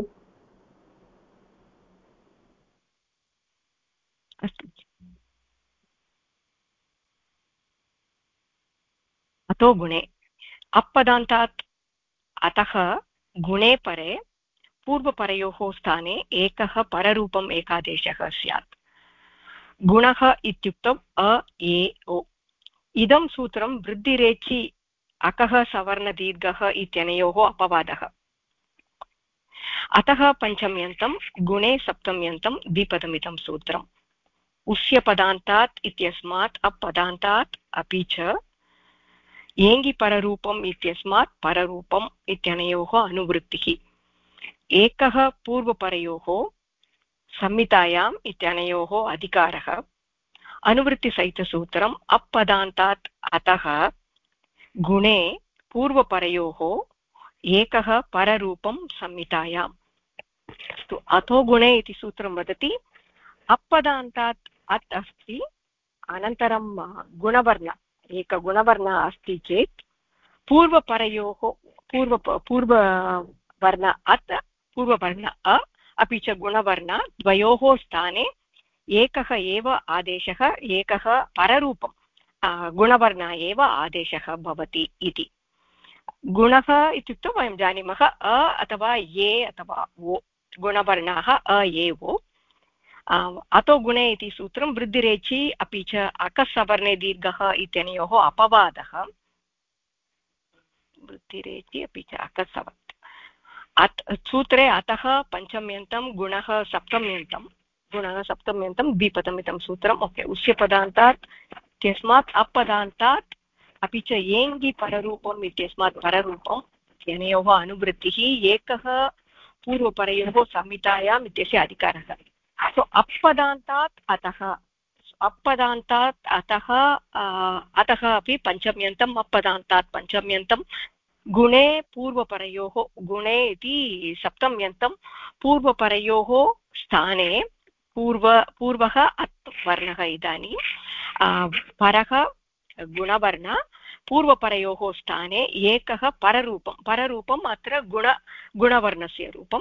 H: अस्तु, अतो गुणे अपदान्तात् अतः गुणे परे पूर्वपरयोः स्थाने एकः पररूपम् एकादेशः स्यात्। गुणः इत्युक्तौ अ ए ओ। इदं सूत्रं वृद्धिरेचि अकः सवर्णदीर्घः इत्यनयोः अपवादः। अतः पञ्चम्यन्तं गुणे सप्तम्यन्तं द्विपदमिदं सूत्रम्। उष्यपदान्तात् इत्यस्मात् अपदान्तात् अपि च येङ्गिपररूपम् इत्यस्मात् पररूपम् इत्यनयोः अनुवृत्तिः। एकः पूर्वपरयोः संहितायाम् इत्यनयोः अधिकारः। अनुवृत्तिसहितसूत्रम् अपदान्तात् अतः गुणे पूर्वपरयोः एकः पररूपं संहितायाम्। अस्तु, अथो गुणे इति सूत्रं वदति अपदान्तात् अत् अस्ति, अनन्तरं गुणवर्ण एकगुणवर्ण अस्ति चेत् पूर्वपरयोः पूर्ववर्ण अत् पूर्ववर्ण अ अपि च गुणवर्ण द्वयोः स्थाने एकः एव आदेशः, एकः पररूपं गुणवर्ण एव आदेशः भवति इति। गुणः इत्युक्तौ वयं जानीमः अ अथवा ये अथवा ओ, गुणवर्णाः अ ए ओ। अतो गुणे इति सूत्रं वृद्धिरेचि अपि च अकसवर्णे दीर्घः इत्यनयोः अपवादः। वृद्धिरेचि अपि च अकसवर्णे सूत्रे अतः पञ्चम्यन्तं गुणः सप्तम्यन्तं द्विपदमिदं सूत्रम्। ओके, उष्यपदान्तात् इत्यस्मात् अपदान्तात् अपि च येङ्गि पररूपम् इत्यस्मात् पररूपम् इत्यनयोः अनुवृत्तिः। एकः पूर्वपरयोः संहितायाम् इत्यस्य अधिकारः। सो अपदान्तात् अतः अपि पञ्चम्यन्तम् अपदान्तात् पञ्चम्यन्तं गुणे पूर्वपरयोः, गुणे इति सप्तम्यन्तं पूर्वपरयोः स्थाने पूर्वः अत् वर्णः, इदानीं परः गुणवर्ण, पूर्वपरयोः स्थाने एकः पररूपम् अत्र गुणवर्णस्य रूपं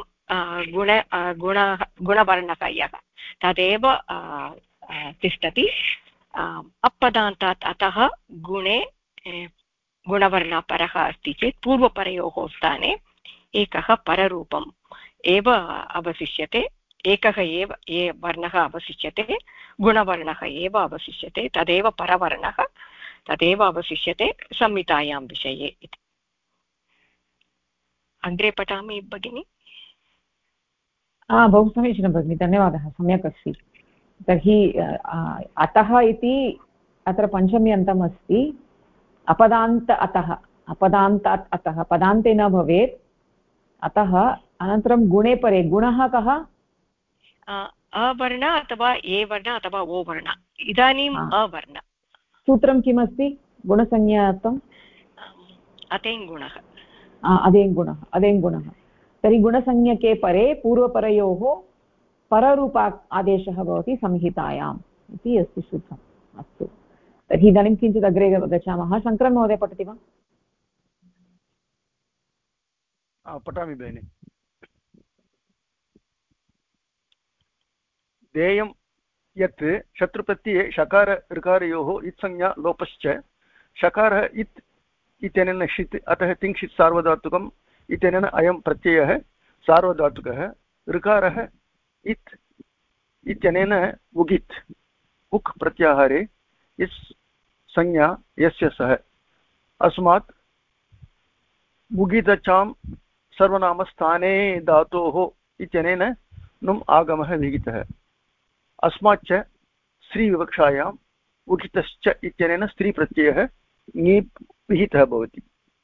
H: गुणवर्णः यः तदेव तिष्ठति। अपदान्तात् अतः गुणे गुणवर्णपरः अस्ति चेत् पूर्वपरयोः स्थाने एकः पररूपम् एव अवशिष्यते, एकः एव ये वर्णः अवशिष्यते, गुणवर्णः एव अवशिष्यते, तदेव परवर्णः, तदेव अवशिष्यते संहितायां विषये इति। अग्रे पठामि भगिनि।
A: बहु समीचीनं भगिनि, धन्यवादः, सम्यक् अस्ति। तर्हि अतः इति अत्र पञ्चमी अन्तम् अस्ति। अपदान्त अतः, अपदान्तात् अतः, पदान्ते न भवेत्, अतः। अनन्तरं गुणे परे, गुणः कः?
H: अवर्ण अथवा ए वर्ण अथवा ओ वर्ण। इदानीम् अवर्ण
A: सूत्रं किमस्ति गुणसंज्ञार्थम्?
H: अतेङ्गुणः।
A: अदेङ्गुणः। तर्हि गुणसंज्ञके परे पूर्वपरयोः पररूप आदेशः भवति संहितायाम् इति अस्ति सूत्रम्। अस्तु, तर्हि इदानीं किञ्चित् अग्रे गच्छामः। शङ्करन् महोदय पठति वा?
I: पठामि भगिनि। देयं यत् शत्रुप्रत्यये शकार ऋकारयोः इत्संज्ञा लोपश्च शकारः इत् इत्यनेन षित् अतः तिङ्क्षित् सार्वधातुकम् इत्यनेन अयं प्रत्ययः सार्वधातुकः ऋकारः इत् इत्यनेन उगित् उक् प्रत्याहारे इस् संज्ञा यस्य सः अस्मात् उगितचां सर्वनामस्थाने धातोः इत्यनेन नुम् आगमः विहितः अस्माच्च स्त्रीविवक्षायाम् उगितश्च इत्यनेन स्त्रीप्रत्ययः ङीप् विहितः भवति।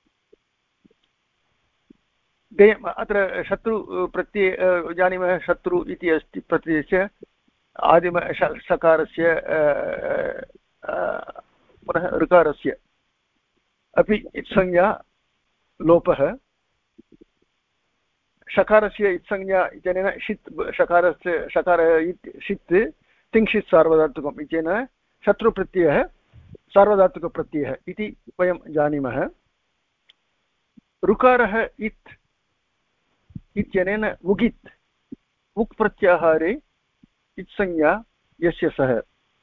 I: अत्र शत्रुप्रत्यय जानीमः शत्रु इति अस्ति प्रत्ययस्य आदिम सकारस्य पुनः ऋकारस्य अपि इत्संज्ञा लोपः शकारस्य इत्संज्ञा इत्यनेन षित् शकारस्य शकारः षित् तिङ्क्षित् सार्वधातुकम् इत्यनेन शत्रुप्रत्ययः सार्वधातुकप्रत्ययः इति वयं जानीमः। ऋकारः इत् इत्यनेन उगित् उक् प्रत्याहारे इत्संज्ञा यस्य सः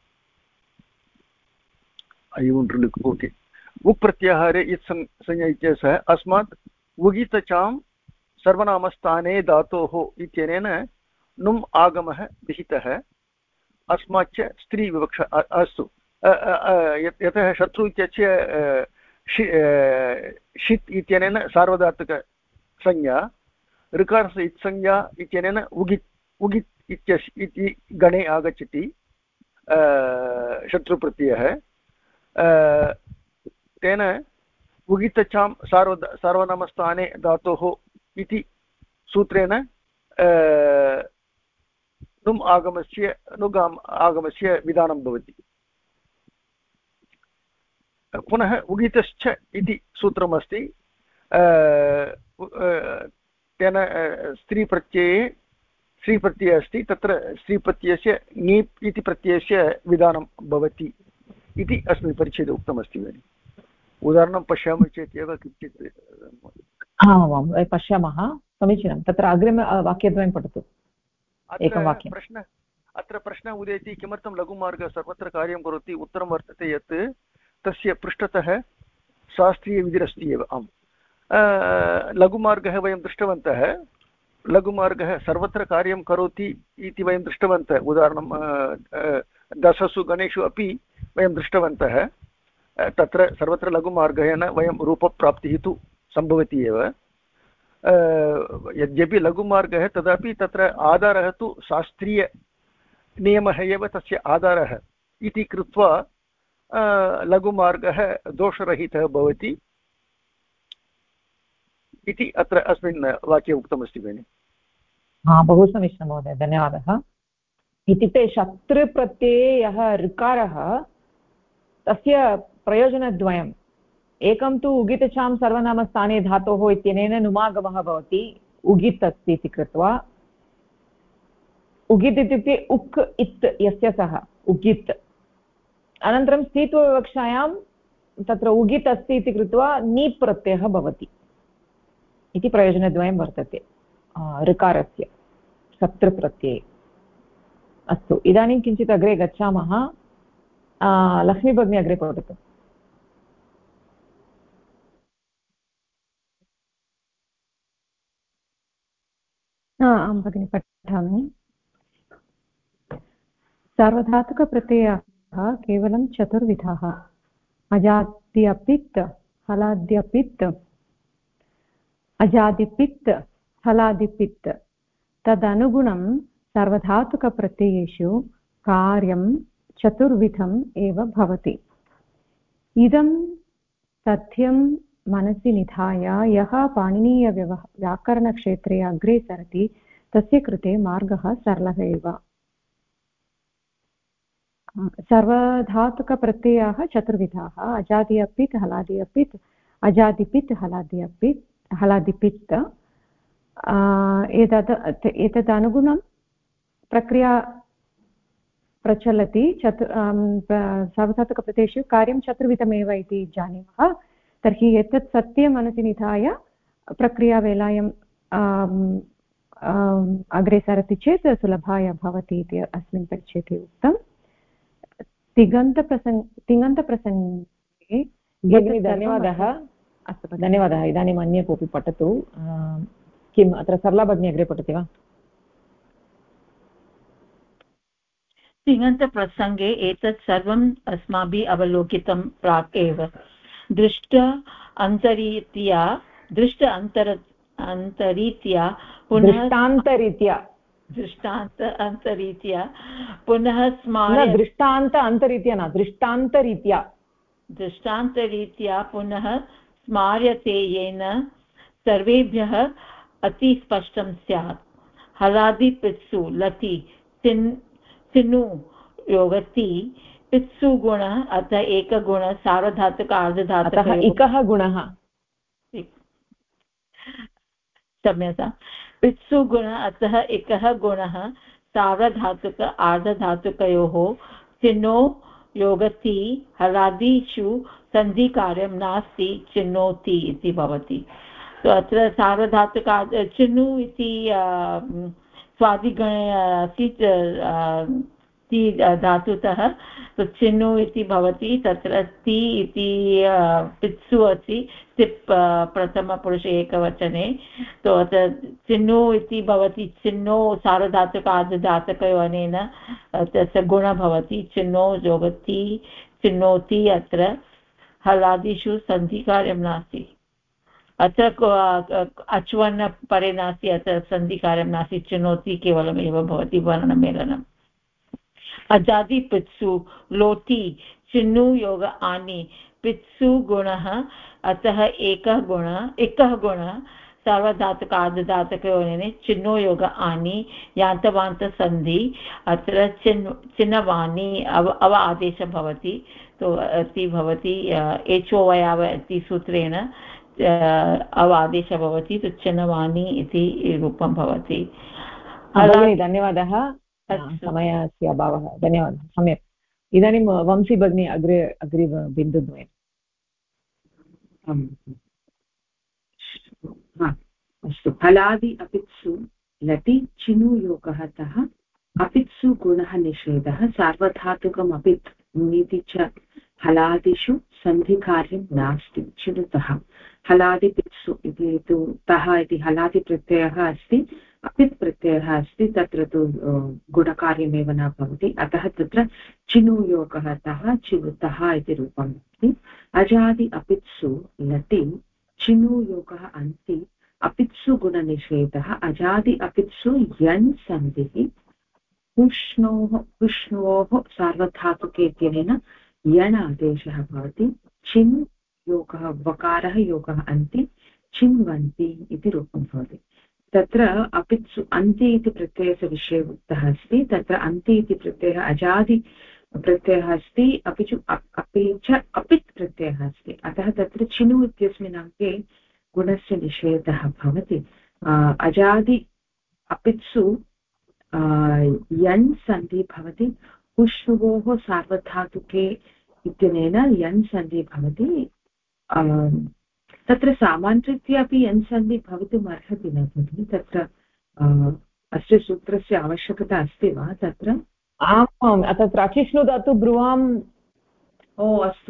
I: ओके उक् प्रत्याहारे इत्संज्ञा इत्यस्य सः अस्मात् उगितचां सर्वनामस्थाने धातोः इत्यनेन नुम् आगमः विहितः अस्माच्च स्त्रीविवक्षा अस्तु यतः शत्रु इत्यस्य षित् इत्यनेन सार्वधातुकसंज्ञा ऋकारस्य इत्संज्ञा इत्यनेन उगित् उगित् इति गणे आगच्छति शत्रुप्रत्ययः तेन उगितचां सार्वनामस्थाने धातोः इति सूत्रेण नुम् आगमस्य विधानं भवति। पुनः उगितश्च इति सूत्रमस्ति तेन स्त्रीप्रत्ययः अस्ति तत्र स्त्रीप्रत्ययस्य ङीप् इति प्रत्ययस्य विधानं भवति इति अस्मिन् परिच्छेदे उक्तमस्ति। उदाहरणं पश्यामः चेत् एव किञ्चित्
A: आमां पश्यामः समीचीनं। तत्र अग्रिमवाक्यद्वयं पठतु एकं वाक्यं।
I: अत्र प्रश्नः उदेति किमर्थं लघुमार्गः सर्वत्र कार्यं करोति उत्तरं वर्तते यत् तस्य पृष्ठतः शास्त्रीयविधिरस्ति एव। आम् लघुमार्गः वयं दृष्टवन्तः लघुमार्गः सर्वत्र कार्यं करोति इति वयं दृष्टवन्तः उदाहरणं दशसु गणेषु अपि वयं दृष्टवन्तः तत्र सर्वत्र लघुमार्गेण वयं रूपप्राप्तिः तु सम्भवति एव यद्यपि लघुमार्गः तदापि तत्र आधारः तु शास्त्रीयनियमः एव तस्य आधारः इति कृत्वा लघुमार्गः दोषरहितः भवति इति अत्र अस्मिन् वाक्ये उक्तमस्ति भगिनि।
A: बहु समीचीनं महोदय, धन्यवादः। इत्युक्ते शत्रुप्रत्यये यः ऋकारः तस्य प्रयोजनद्वयम्, एकं तु उगितचां सर्वनामस्थाने धातोः इत्यनेन नुमागमः भवति उगित् अस्ति इति कृत्वा। उगित् इत्युक्ते उक् इत् यस्य सः उगित्। अनन्तरं स्त्रीत्वविवक्षायां तत्र उगित् अस्ति इति कृत्वा नीप् प्रत्ययः भवति इति प्रयोजनद्वयं वर्तते ऋकारस्य शत्रुप्रत्यये। अस्तु, इदानीं किञ्चित् अग्रे गच्छामः। लक्ष्मी भगिनी अग्रे पठतु।
B: आं भगिनि पठामि। सार्वधातुकप्रत्ययाः केवलं चतुर्विधाः। अजाद्यपित् हलाद्यपित् अजादिपित् हलादिपित्। तदनुगुणं सार्वधातुकप्रत्ययेषु कार्यं चतुर्विधम् एव भवति। इदं तथ्यं मनसि निधाय यः पाणिनीयव्याकरणक्षेत्रे अग्रे सरति तस्य कृते मार्गः सरलः एव। सर्वधातुकप्रत्ययाः चतुर्विधाः। अजादि अपित् हलादि अपित् अजादिपित् हलादि अपित् हलादिपित्। एतदनुगुणं प्रक्रिया प्रचलति। सार्वधातुकप्रत्ययेषु कार्यं चतुर्विधमेव इति जानीमः। तर्हि एतत् सत्यं मनसि निधाय प्रक्रियावेलायां अग्रे सरति चेत् सुलभाय भवति इति अस्मिन् परिच्छेदे उक्तं। तिङन्तप्रसङ्गे
A: धन्यवादः।
B: अस्तु
A: धन्यवादः। इदानीम् अन्य कोऽपि पठतु। किम् अत्र सरला भगिनी अग्रे पठति वा?
C: तिङन्तप्रसङ्गे एतत् सर्वम् अस्माभिः अवलोकितं प्राक् एव। दृष्ट अन्तरीत्या पुनः दृष्टान्तरीत्या पुनः स्मार्यते येन सर्वेभ्यः अतिस्पष्टं स्यात्। हलादिपित्सु लति तिनु योगति पित्सु गुणः अथ एकगुणः सार्वधातुक अर्धधातुक
A: एकः गुणः
C: क्षम्यतां पित्सु गुणः अतः एकः गुणः सार्वधातुक अर्धधातुकयोः चिन्नो योगति हलादिषु सन्धिकार्यं नास्ति चिन्नोति इति भवति। तो अत्र सार्वधातुक चिन्नु इति स्वादिगणे अस्ति ति धातुतः तो चिन्नु इति भवति। तत्र ति इति पित्सु अस्ति तिप् प्रथमपुरुषे एकवचने। तो अत्र चिन्नु इति भवति। चिन्नो सार्वधातुक अर्धधातुकयोः अनेन तस्य गुणः भवति चिन्नो योगति चिन्नोति। अत्र हलादिषु सन्धिकार्यं नास्ति। अत्र अच्वर्ण परे नास्ति। अत्र सन्धिकार्यं नास्ति। चिनोति केवलमेव भवति वर्णमेलनम्। अजादि पित्सु लोटि चिन्नु योग आनि पित्सु गुणः अतः एकः गुणः सार्वधातुक अर्धधातुकयोः चिन्नो योग आनि यान्तवान्त सन्धि। अत्र चिन्नवानि अव आदेशः भवति। तो अति भवति एचो वयाव इति सूत्रेण अव आदेशः भवति। तो चिन्नवानि इति रूपं भवति।
A: धन्यवादः। समयस्य अभावः। धन्यवादः। सम्यक्। इदानीं वंशी भगिनी अग्रे बिन्दुद्वयम्।
D: अस्तु। हलादि अपित्सु लटि चिनु योगः तः अपित्सु गुणः निषेधः सार्वधातुकम् अपित् नीति च हलादिषु सन्धिकार्यं नास्ति चिनुतः। हलादिपित्सु इति तु तः इति हलादि प्रत्ययः अस्ति अपित् प्रत्ययः अस्ति। तत्र तु गुणकार्यमेव न भवति। अतः तत्र चिनुयोगः तः चिनुतः इति रूपम् अस्ति। अजादि अपित्सु लटि चिनुयोगः अन्ति अपित्सु गुणनिषेधः। अजादि अपित्सु यन् सन्धिः पुष्णोः सार्वधातुके इत्यनेन यण् आदेशः भवति। चिन् योगः वकारः योगः अन्ति चिन्वन्ति इति रूपं भवति। तत्र अपित्सु अन्ति इति प्रत्ययस्य विषये उक्तः अस्ति। तत्र अन्ति इति प्रत्ययः अजादि प्रत्ययः अस्ति अपि च अपित् प्रत्ययः अस्ति। अतः तत्र चिनु इत्यस्मिन् अङ्के गुणस्य निषेधः भवति। अजादि अपित्सु यन् सन्धि भवति। पुष्णुवोः सार्वधातुके इत्यनेन यन् सन्धि भवति। तत्र सामान्यरीत्या अपि यन् सन्धि भवितुम् अर्हति न भगिनि। तत्र अस्य सूत्रस्य आवश्यकता अस्ति वा तत्र?
A: आम्। तत्र अचिष्णु धातु ब्रुवाम्
D: अस्तु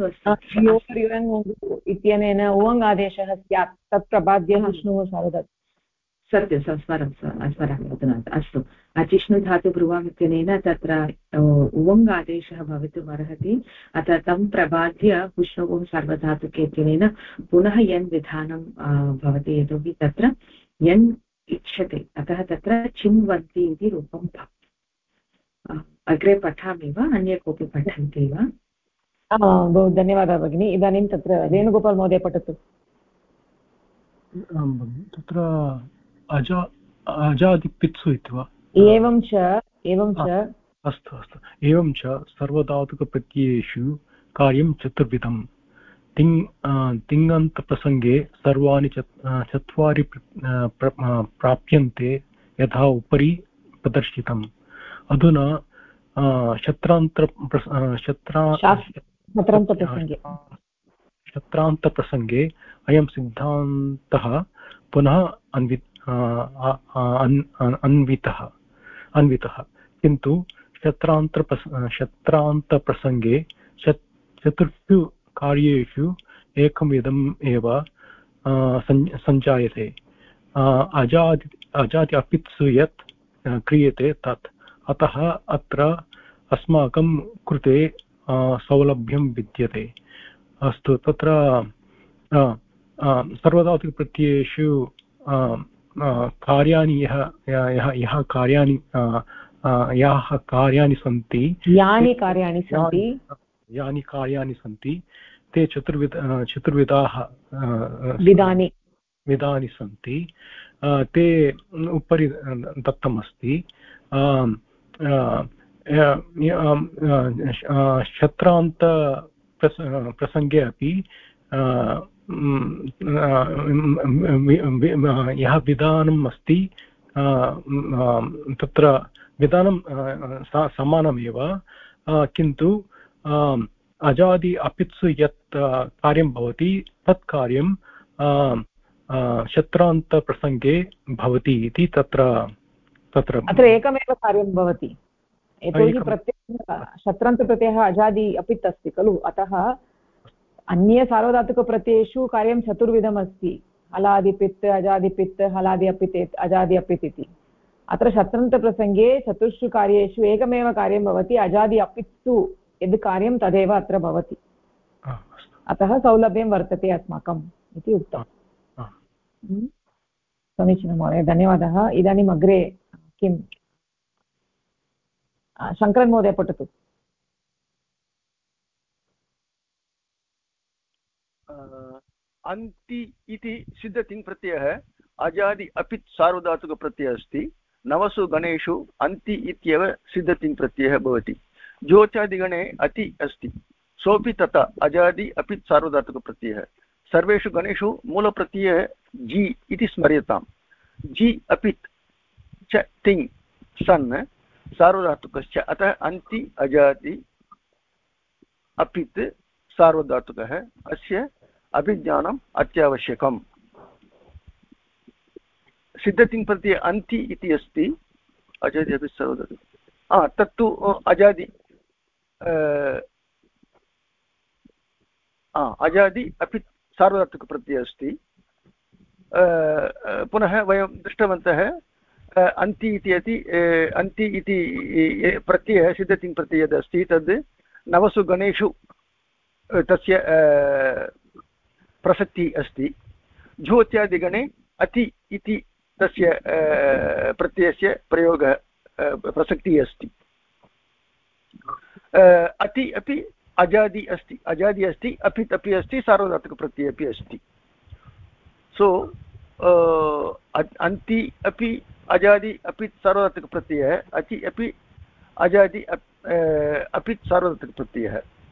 A: इत्यनेन उवङ् आदेशः स्यात्। तत् प्रबाद्य विष्णुः सार्वधातु
D: सत्यं स्मरामि अधुना। अस्तु। अचिष्णुधातु ब्रुवाम् इत्यनेन तत्र उवङ् आदेशः भवितुम् अर्हति। अतः तं प्रबाद्य विष्णुः सार्वधातुके इत्यनेन पुनः यन् विधानं भवति। यतोहि तत्र यन् इच्छते। अतः तत्र चिन्वन्ति इति रूपं भवति। अग्रे पठामि वा? अन्य कोऽपि पठन्ति वा?
A: बहु धन्यवादः भगिनी। इदानीं तत्र वेणुगोपाल् महोदय पठतु।
F: तत्र अजादिपित्सु इति वा?
A: एवं च
F: अस्तु। एवं च सर्वधातुकप्रत्ययेषु कार्यं चतुर्विधम्। तिङन्तप्रसङ्गे सर्वाणि चत्वारि प्राप्यन्ते यथा उपरि प्रदर्शितम्। अधुना शत्रान्तप्रसङ्गे अयं सिद्धान्तः पुनः अन्वितः किन्तु शत्रान्तप्रसङ्गे चतुर्षु कार्येषु एकमिदम् एव सञ्जायते अजादि अपित्सु यत् क्रियते तत् अतः अत्र अस्माकं कृते सौलभ्यं विद्यते अस्तु तत्र सर्वधातुकप्रत्ययेषु कार्याणि याः कार्याणि सन्ति यानि कार्याणि सन्ति ते चतुर्विधाः विधानि सन्ति ते उपरि दत्तमस्ति शत्रान्त प्रसङ्गे अपि यः विधानम् अस्ति तत्र विधानं समानमेव किन्तु अजादि अपित्सु यत् कार्यं भवति तत् कार्यं शत्रान्तप्रसङ्गे भवति इति तत्र
A: अत्र एकमेव कार्यं भवति यतोहि प्रत्ययः शत्रान्तप्रत्ययः अजादि अपित् अस्ति खलु अतः अन्य सार्वधातुकप्रत्ययेषु कार्यं चतुर्विधम् अस्ति हलादिपित् अजादिपित् हलादि अपित् अजादि अपित् इति अत्र शत्रान्तप्रसङ्गे चतुर्षु कार्येषु एकमेव कार्यं भवति अजादि अपित्सु यद् कार्यं तदेव अत्र भवति अतः सौलभ्यं वर्तते अस्माकम् इति उक्तम् समीचीनं महोदय धन्यवादः इदानीम् अग्रे किं शङ्करन् महोदय पठतु
I: अन्ति इति सिद्धतिङ् प्रत्ययः अजादि अपित् सार्वधातुकप्रत्ययः अस्ति नवसु गणेषु अन्ति इत्येव सिद्धतिङ् प्रत्ययः भवति ज्योत्यादिगणे अति अस्ति सोऽपि तथा अजादि अपित् सार्वधातुकप्रत्ययः सर्वेषु गणेषु मूलप्रत्ययः जि इति स्मर्यताम् जि अपित् च तिङ् सन् सार्वधातुकश्च अतः अन्ति अजादि अपित् सार्वधातुकः अस्य अभिज्ञानम् अत्यावश्यकम् सिद्धतिङ् प्रत्यये अन्ति इति अस्ति अजादि अपित् सार्वधातुकः तत्तु अजादि अजादि अपित् सार्वधातुकप्रत्ययः अस्ति पुनः वयं दृष्टवन्तः अन्ति इति प्रत्ययः सिद्धतिङ् प्रत्ययः यद् अस्ति तद् नवसु गणेषु तस्य प्रसक्तिः अस्ति ज्योत्यादिगणे अति इति तस्य प्रत्ययस्य प्रयोगः प्रसक्तिः अस्ति अति अपि अजादि अस्ति अपित् अपि अस्ति सार्वधातुकप्रत्ययः अपि अस्ति सो अन्ति अपि अजादि अपित् सार्वधातुकप्रत्ययः अति अपि अजादि अपित् सार्वधातुकप्रत्ययः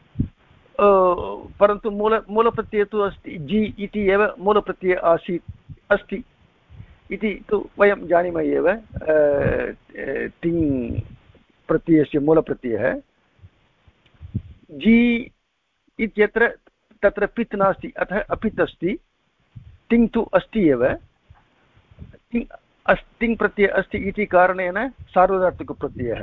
I: परन्तु मूलप्रत्ययः तु अस्ति जि इति एव मूलप्रत्ययः अस्ति इति तु वयं जानीमः एव तिङ् प्रत्ययस्य मूलप्रत्ययः जि इत्यत्र तत्र पित् नास्ति अतः अपित् अस्ति तिङ् तु अस्ति एव तिङ् प्रत्ययः अस्ति इति कारणेन सार्वधातुकप्रत्ययः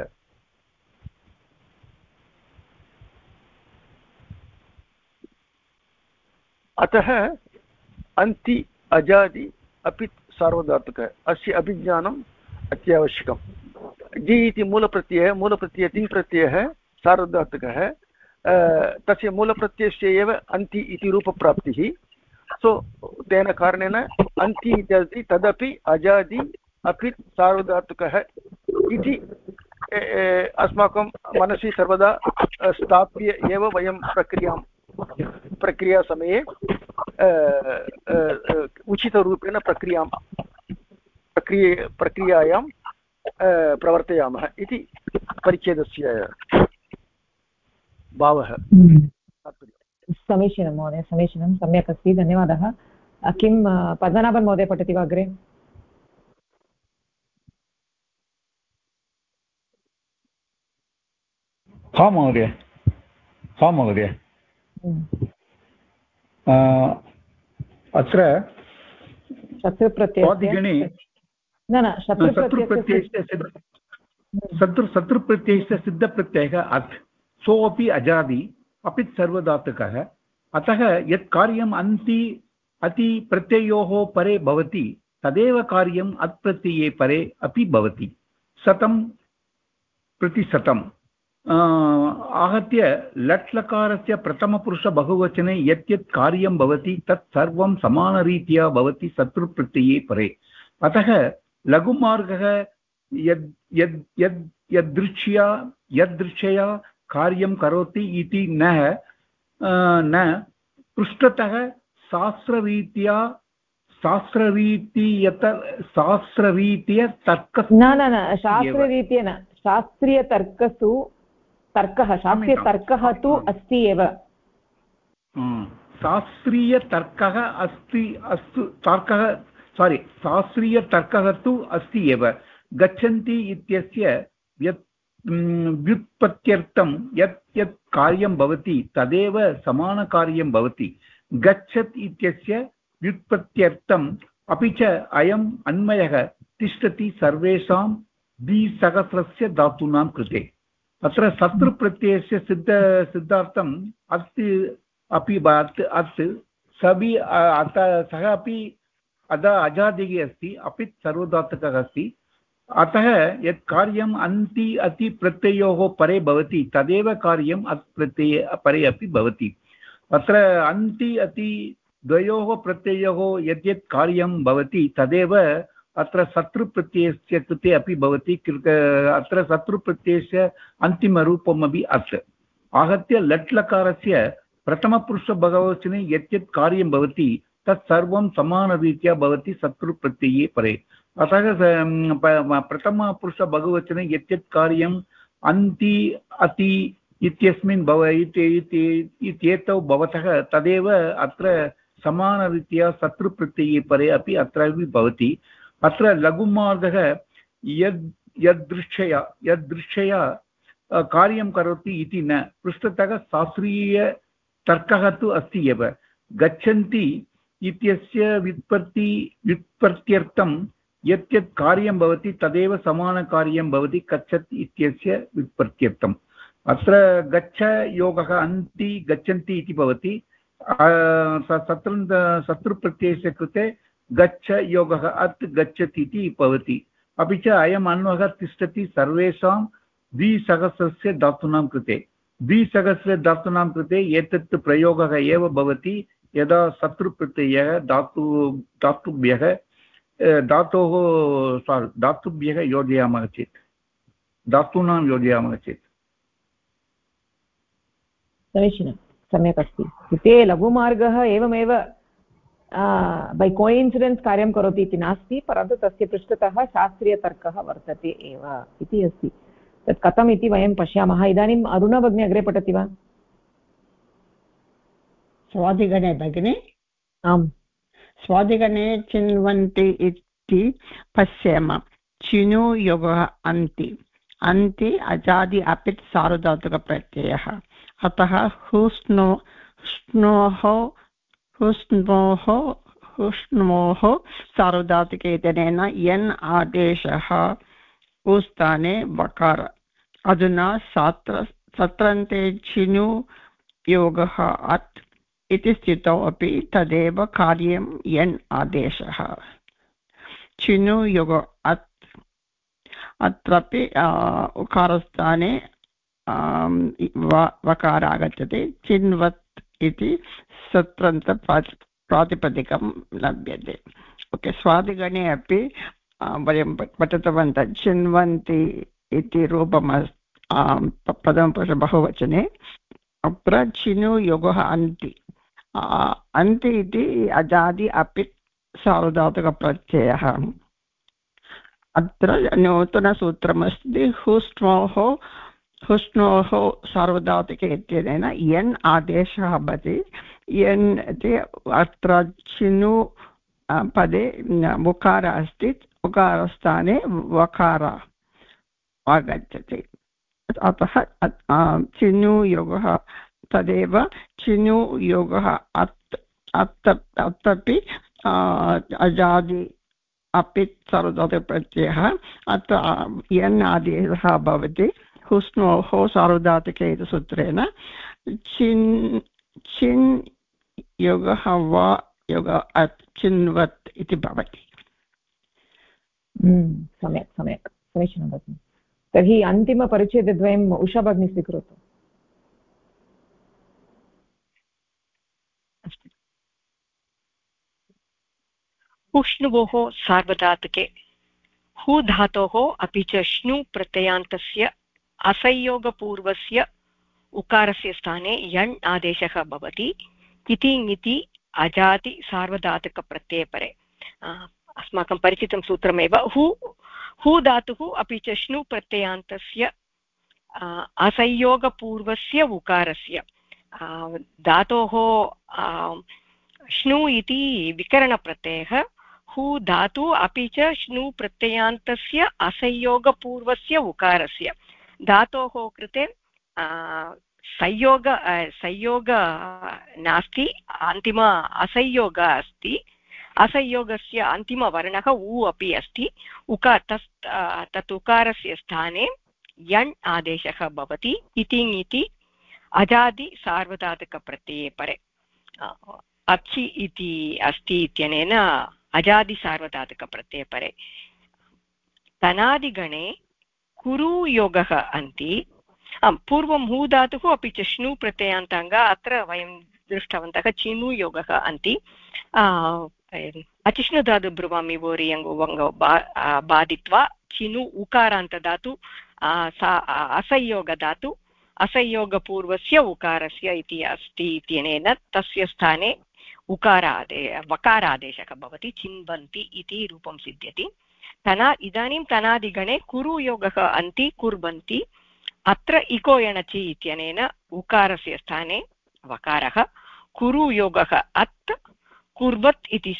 I: अतः अन्ति अजादि अपित् सार्वधातुकः अस्य अभिज्ञानम् अत्यावश्यकं जि इति मूलप्रत्ययः तिङ् प्रत्ययः सार्वधातुकः तस्य मूलप्रत्ययस्य एव अन्ति इति रूपप्राप्तिः सो तेन कारणेन अन्ति इति तदपि अजादि अपित् सार्वधातुकः इति अस्माकं मनसि सर्वदा स्थाप्य एव वयं प्रक्रियासमये उचितरूपेण प्रक्रियायां प्रवर्तयामः इति परिच्छेदस्य भावः
A: समीचीनं महोदय समीचीनं सम्यक् अस्ति धन्यवादः किं पद्मनाभन् महोदय पठति वा अग्रे
G: हा महोदय अत्र स्वादिगणे शत्रुप्रत्ययस्य सिद्धप्रत्ययः अत् सोऽपि अजादि अपि सर्वधातुकः अतः यत् कार्यम् अन्ति अति प्रत्ययोः परे भवति तदेव कार्यम् अत् प्रत्यये परे अपि भवति शतं प्रतिशतम् आहत्य लट् लकारस्य प्रथमपुरुषबहुवचने यत् यत् कार्यं भवति तत् सर्वं समानरीत्या भवति शत्रुप्रत्यये परे अतः लघुमार्गः यदृच्छया कार्यं करोति इति न पृष्ठतः शास्त्ररीत्या
A: शास्त्रीयतर्कसु शास्त्रीयतर्कः तु अस्ति एव शास्त्रीयतर्कः तु अस्ति एव गच्छन्ति इत्यस्य यत् व्युत्पत्त्यर्थं यत् यत् कार्यं भवति तदेव समानकार्यं भवति गच्छत् इत्यस्य व्युत्पत्त्यर्थम् अपि च अयम् अन्वयः तिष्ठति सर्वेषां द्विसहस्रस्य धातूनां कृते अत्र शत्रुप्रत्ययस्य सिद्धार्थम् अत् अपि अत् सभी सः अपि अजादिः अस्ति अपि सर्वधातुकः अस्ति अतः यत् कार्यम् अन्ति अति प्रत्ययोः परे भवति तदेव कार्यम् अत् प्रत्यये परे अपि भवति अत्र अन्ति अति द्वयोः प्रत्ययोः यद्यत् कार्यं भवति तदेव अत्र शत्रुप्रत्ययस्य कृते अपि भवति अत्र शत्रुप्रत्ययस्य अन्तिमरूपमपि अत् आहत्य लट् लकारस्य प्रथमपुरुषबहुवचने यद्यत् कार्यं भवति तत् सर्वं समानरीत्या भवति शत्रुप्रत्यये परे अतः प्रथमपुरुषबहुवचने यद्यत् कार्यम् अन्ति अति इत्यस्मिन् इत्येतौ भवतः तदेव अत्र समानरीत्या शत्रुप्रत्यये परे अपि अत्र भवति अत्र लघुमार्गः यदृच्छया कार्यं करोति इति न पृष्ठतः शास्त्रीयतर्कः तु अस्ति एव गच्छन्ति इत्यस्य व्युत्पत्त्यर्थं यत् यत् कार्यं भवति तदेव समानकार्यं भवति गच्छत् इत्यस्य व्युत्पत्त्यर्थम् अत्र गच्छ योगः अन्ति गच्छन्ति इति भवति शत्रुप्रत्ययस्य कृते गच्छ योगः अत् गच्छति इति भवति अपि च अयम् अन्वयः तिष्ठति सर्वेषां द्विसहस्रस्य धातूनां कृते द्विसहस्रधातूनां कृते एतत् प्रयोगः एव भवति यदा शत्रुप्रत्ययः धातुभ्यः योजयामः चेत् धातूनां योजयामः चेत् समीचीनं सम्यक् अस्ति इत्युक्ते लघुमार्गः एवमेव बै कोइन्सिडेन्स् कार्यं करोति इति नास्ति परन्तु तस्य पृष्ठतः शास्त्रीयतर्कः वर्तते एव इति अस्ति तत् कथम् इति वयं पश्यामः इदानीम् अरुणा भगिनी अग्रे पठति वा
E: स्वादिगणे भगिनी
A: आम्
E: स्वादिगणे चिन्वन्ति इति पश्याम चिनु योगः अन्ति अन्ति अजादि अपित् सार्वधातुकप्रत्ययः अतः हुष्णोः सार्वधातुकेतनेन यन् आदेशः उस्थाने वकार अधुना सत्रन्ते चिनु योगः अत् इति स्थितौ अपि तदेव कार्यं यन् आदेशः चिनु योग अत् अत्रापि उकारस्थाने वकार आगच्छति चिन्वत् इति सत्रन्त प्रातिपदिकं लभ्यते ओके स्वादिगणे अपि वयं पठितवन्तः चिन्वन्ति इति रूपम् प्रथमपुरुषबहुवचने अत्र चिनु योगः अन्ति अन्ति इति अजादि अपि सार्वधातुकप्रत्ययः अत्र नूतनसूत्रमस्ति हुष्णोः सार्वधातुके इत्यनेन यन् आदेशः भवति यन् इति अत्र चिनु पदे उकार अस्ति उकारस्थाने वकार आगच्छति अतः चिनु योगः तदेव चिनु योगः अत् अत्रापि अजादि अपित् सार्वधातुकप्रत्ययः अत्र यन् आदेशः भवति हुस्नोः सार्वधातुके इति सूत्रेण चिन् योगः वा योग चिन्वत् इति भवति।
A: सम्यक् सम्यक् समीचीनं भगिनि। तर्हि अन्तिमपरिच्छेदद्वयम् उषा भगिनी स्वीकरोतु।
H: उष्णुवोः सार्वधातुके हु धातोः अपि च श्नु प्रत्ययान्तस्य असंयोगपूर्वस्य उकारस्य स्थाने यण् आदेशः भवति। इति ङिति अजाति सार्वधातुकप्रत्ययपरे अस्माकं परिचितं सूत्रमेव। हु धातुः अपि च श्नु प्रत्ययान्तस्य असंयोगपूर्वस्य उकारस्य धातोः श्नु इति विकरणप्रत्ययः हु धातु अपि च श्नु प्रत्ययान्तस्य असंयोगपूर्वस्य उकारस्य धातोः कृते संयोग नास्ति, अन्तिम असंयोग अस्ति। असंयोगस्य अन्तिमवर्णः उ अपि अस्ति। तत् उकारस्य स्थाने यण् आदेशः भवति। इति ङिति अजादि सार्वधातुकप्रत्यये परे अच्छि इति अस्ति इत्यनेन अजादि सार्वधातुकप्रत्यये परे तनादिगणे कुरु योगः अन्ति। पूर्वं हु धातुः अपि च श्नु प्रत्ययान्ताङ्ग अत्र वयं दृष्टवन्तः चिनु योगः अन्ति। अचिष्णु धातु ब्रुवामि वोरियङ्गो बाधित्वा चिनु उकारान्तधातु असंयोगधातु असंयोगपूर्वस्य उकारस्य इति अस्ति इत्यनेन तस्य स्थाने वकारादेशः भवति। चिन्वन्ति इति रूपं सिद्ध्यति। इदानीं तनादिगणे कुरु योगः अन्ति कुर्वन्ति। अत्र इको एणचि इत्यनेन उकारस्य स्थाने वकारः। कुरु योगः अत् कुर्वत् इति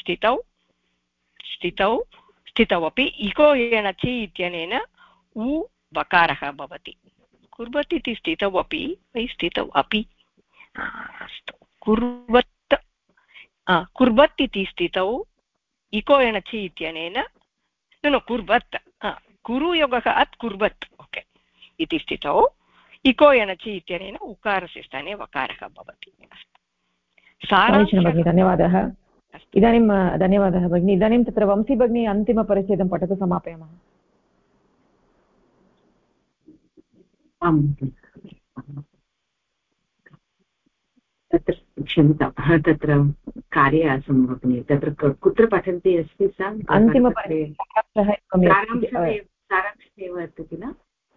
H: स्थितौ अपि इको एणचि इत्यनेन उ वकारः भवति। कुर्वत् इति स्थितौ अपि स्थितौ अपि अस्तु कुर्वत् इति स्थितौ इको एणचि इत्यनेन कुर्वत् कुरु योगः अत् कुर्वत् ओके इति स्थितौ इको एणचि इत्यनेन उकारस्य स्थाने वकारः भवति।
A: भगिनी धन्यवादः। इदानीं धन्यवादः भगिनी। इदानीं तत्र वंशी भगिनी अन्तिमपरिच्छेदं पठतु, समापयामः।
D: तत्र क्षम्यतां, तत्र कार्ये आसं भगिनि। तत्र कुत्र पठन्ती अस्ति सा? सारांशः एव अस्ति किल?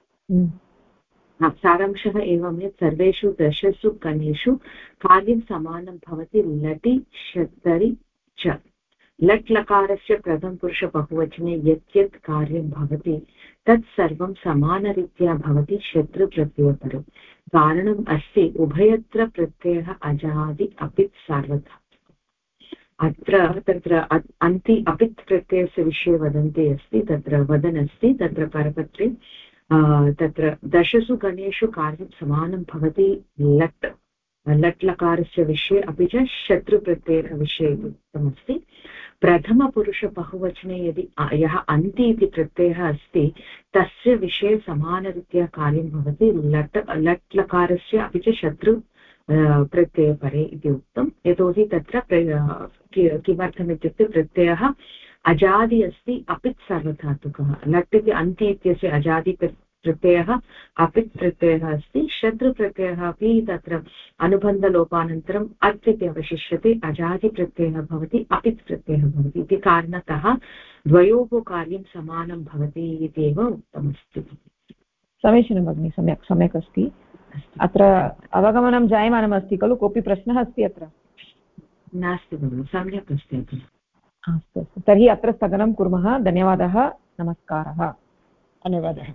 D: सारांशः एवं यत् सर्वेषु दशसु गणेषु कार्यं समानं भवति लटि शतरि च। लट् लकारस्य प्रथमपुरुषबहुवचने यत् यत् कार्यं भवति तत् सर्वं समानरीत्या भवति शत्रुप्रत्ययपरे। कारणम् अस्ति उभयत्र प्रत्ययः अजादि अपित् सार्वधातुकः। अत्र तत्र अन्ति अपित् प्रत्ययस्य विषये वदन्ति अस्ति, तत्र वदन् अस्ति तत्र करपत्रे तत्र दशसु गणेषु कार्यं समानं भवति लट् लट् लकारस्य विषये अपि च शत्रुप्रत्ययः विषये उक्तमस्ति। प्रथमपुरुषबहुवचने यदि यः अन्ति इति प्रत्ययः अस्ति तस्य विषये समानरीत्या कार्यं भवति लट् लकारस्य अपि च शत्रु प्रत्ययपरे इति उक्तं। यतोहि तत्र किमर्थमित्युक्ते प्रत्ययः अजादि अस्ति अपित् सार्वधातुकः। लट् इति अन्ति इत्यस्य अजादि प्रत्ययः अपित् प्रत्ययः अस्ति। शत्रुप्रत्ययः अपि तत्र अनुबन्धलोपानन्तरम् अत् इति अवशिष्यते, अजादिप्रत्ययः भवति अपित् प्रत्ययः भवति। इति कारणतः द्वयोः कार्यं समानं भवति इति एव उक्तमस्ति।
A: समीचीनं भगिनि, सम्यक् अस्ति। अत्र अवगमनं जायमानमस्ति खलु? कोऽपि प्रश्नः अस्ति अत्र?
D: नास्ति भगिनि, सम्यक् अस्ति।
A: अस्तु अस्तु, तर्हि अत्र स्थगनं कुर्मः। धन्यवादः, नमस्कारः।
G: धन्यवादः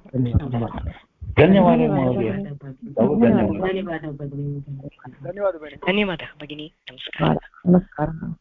H: धन्यवादः भगिनी, नमस्कारः।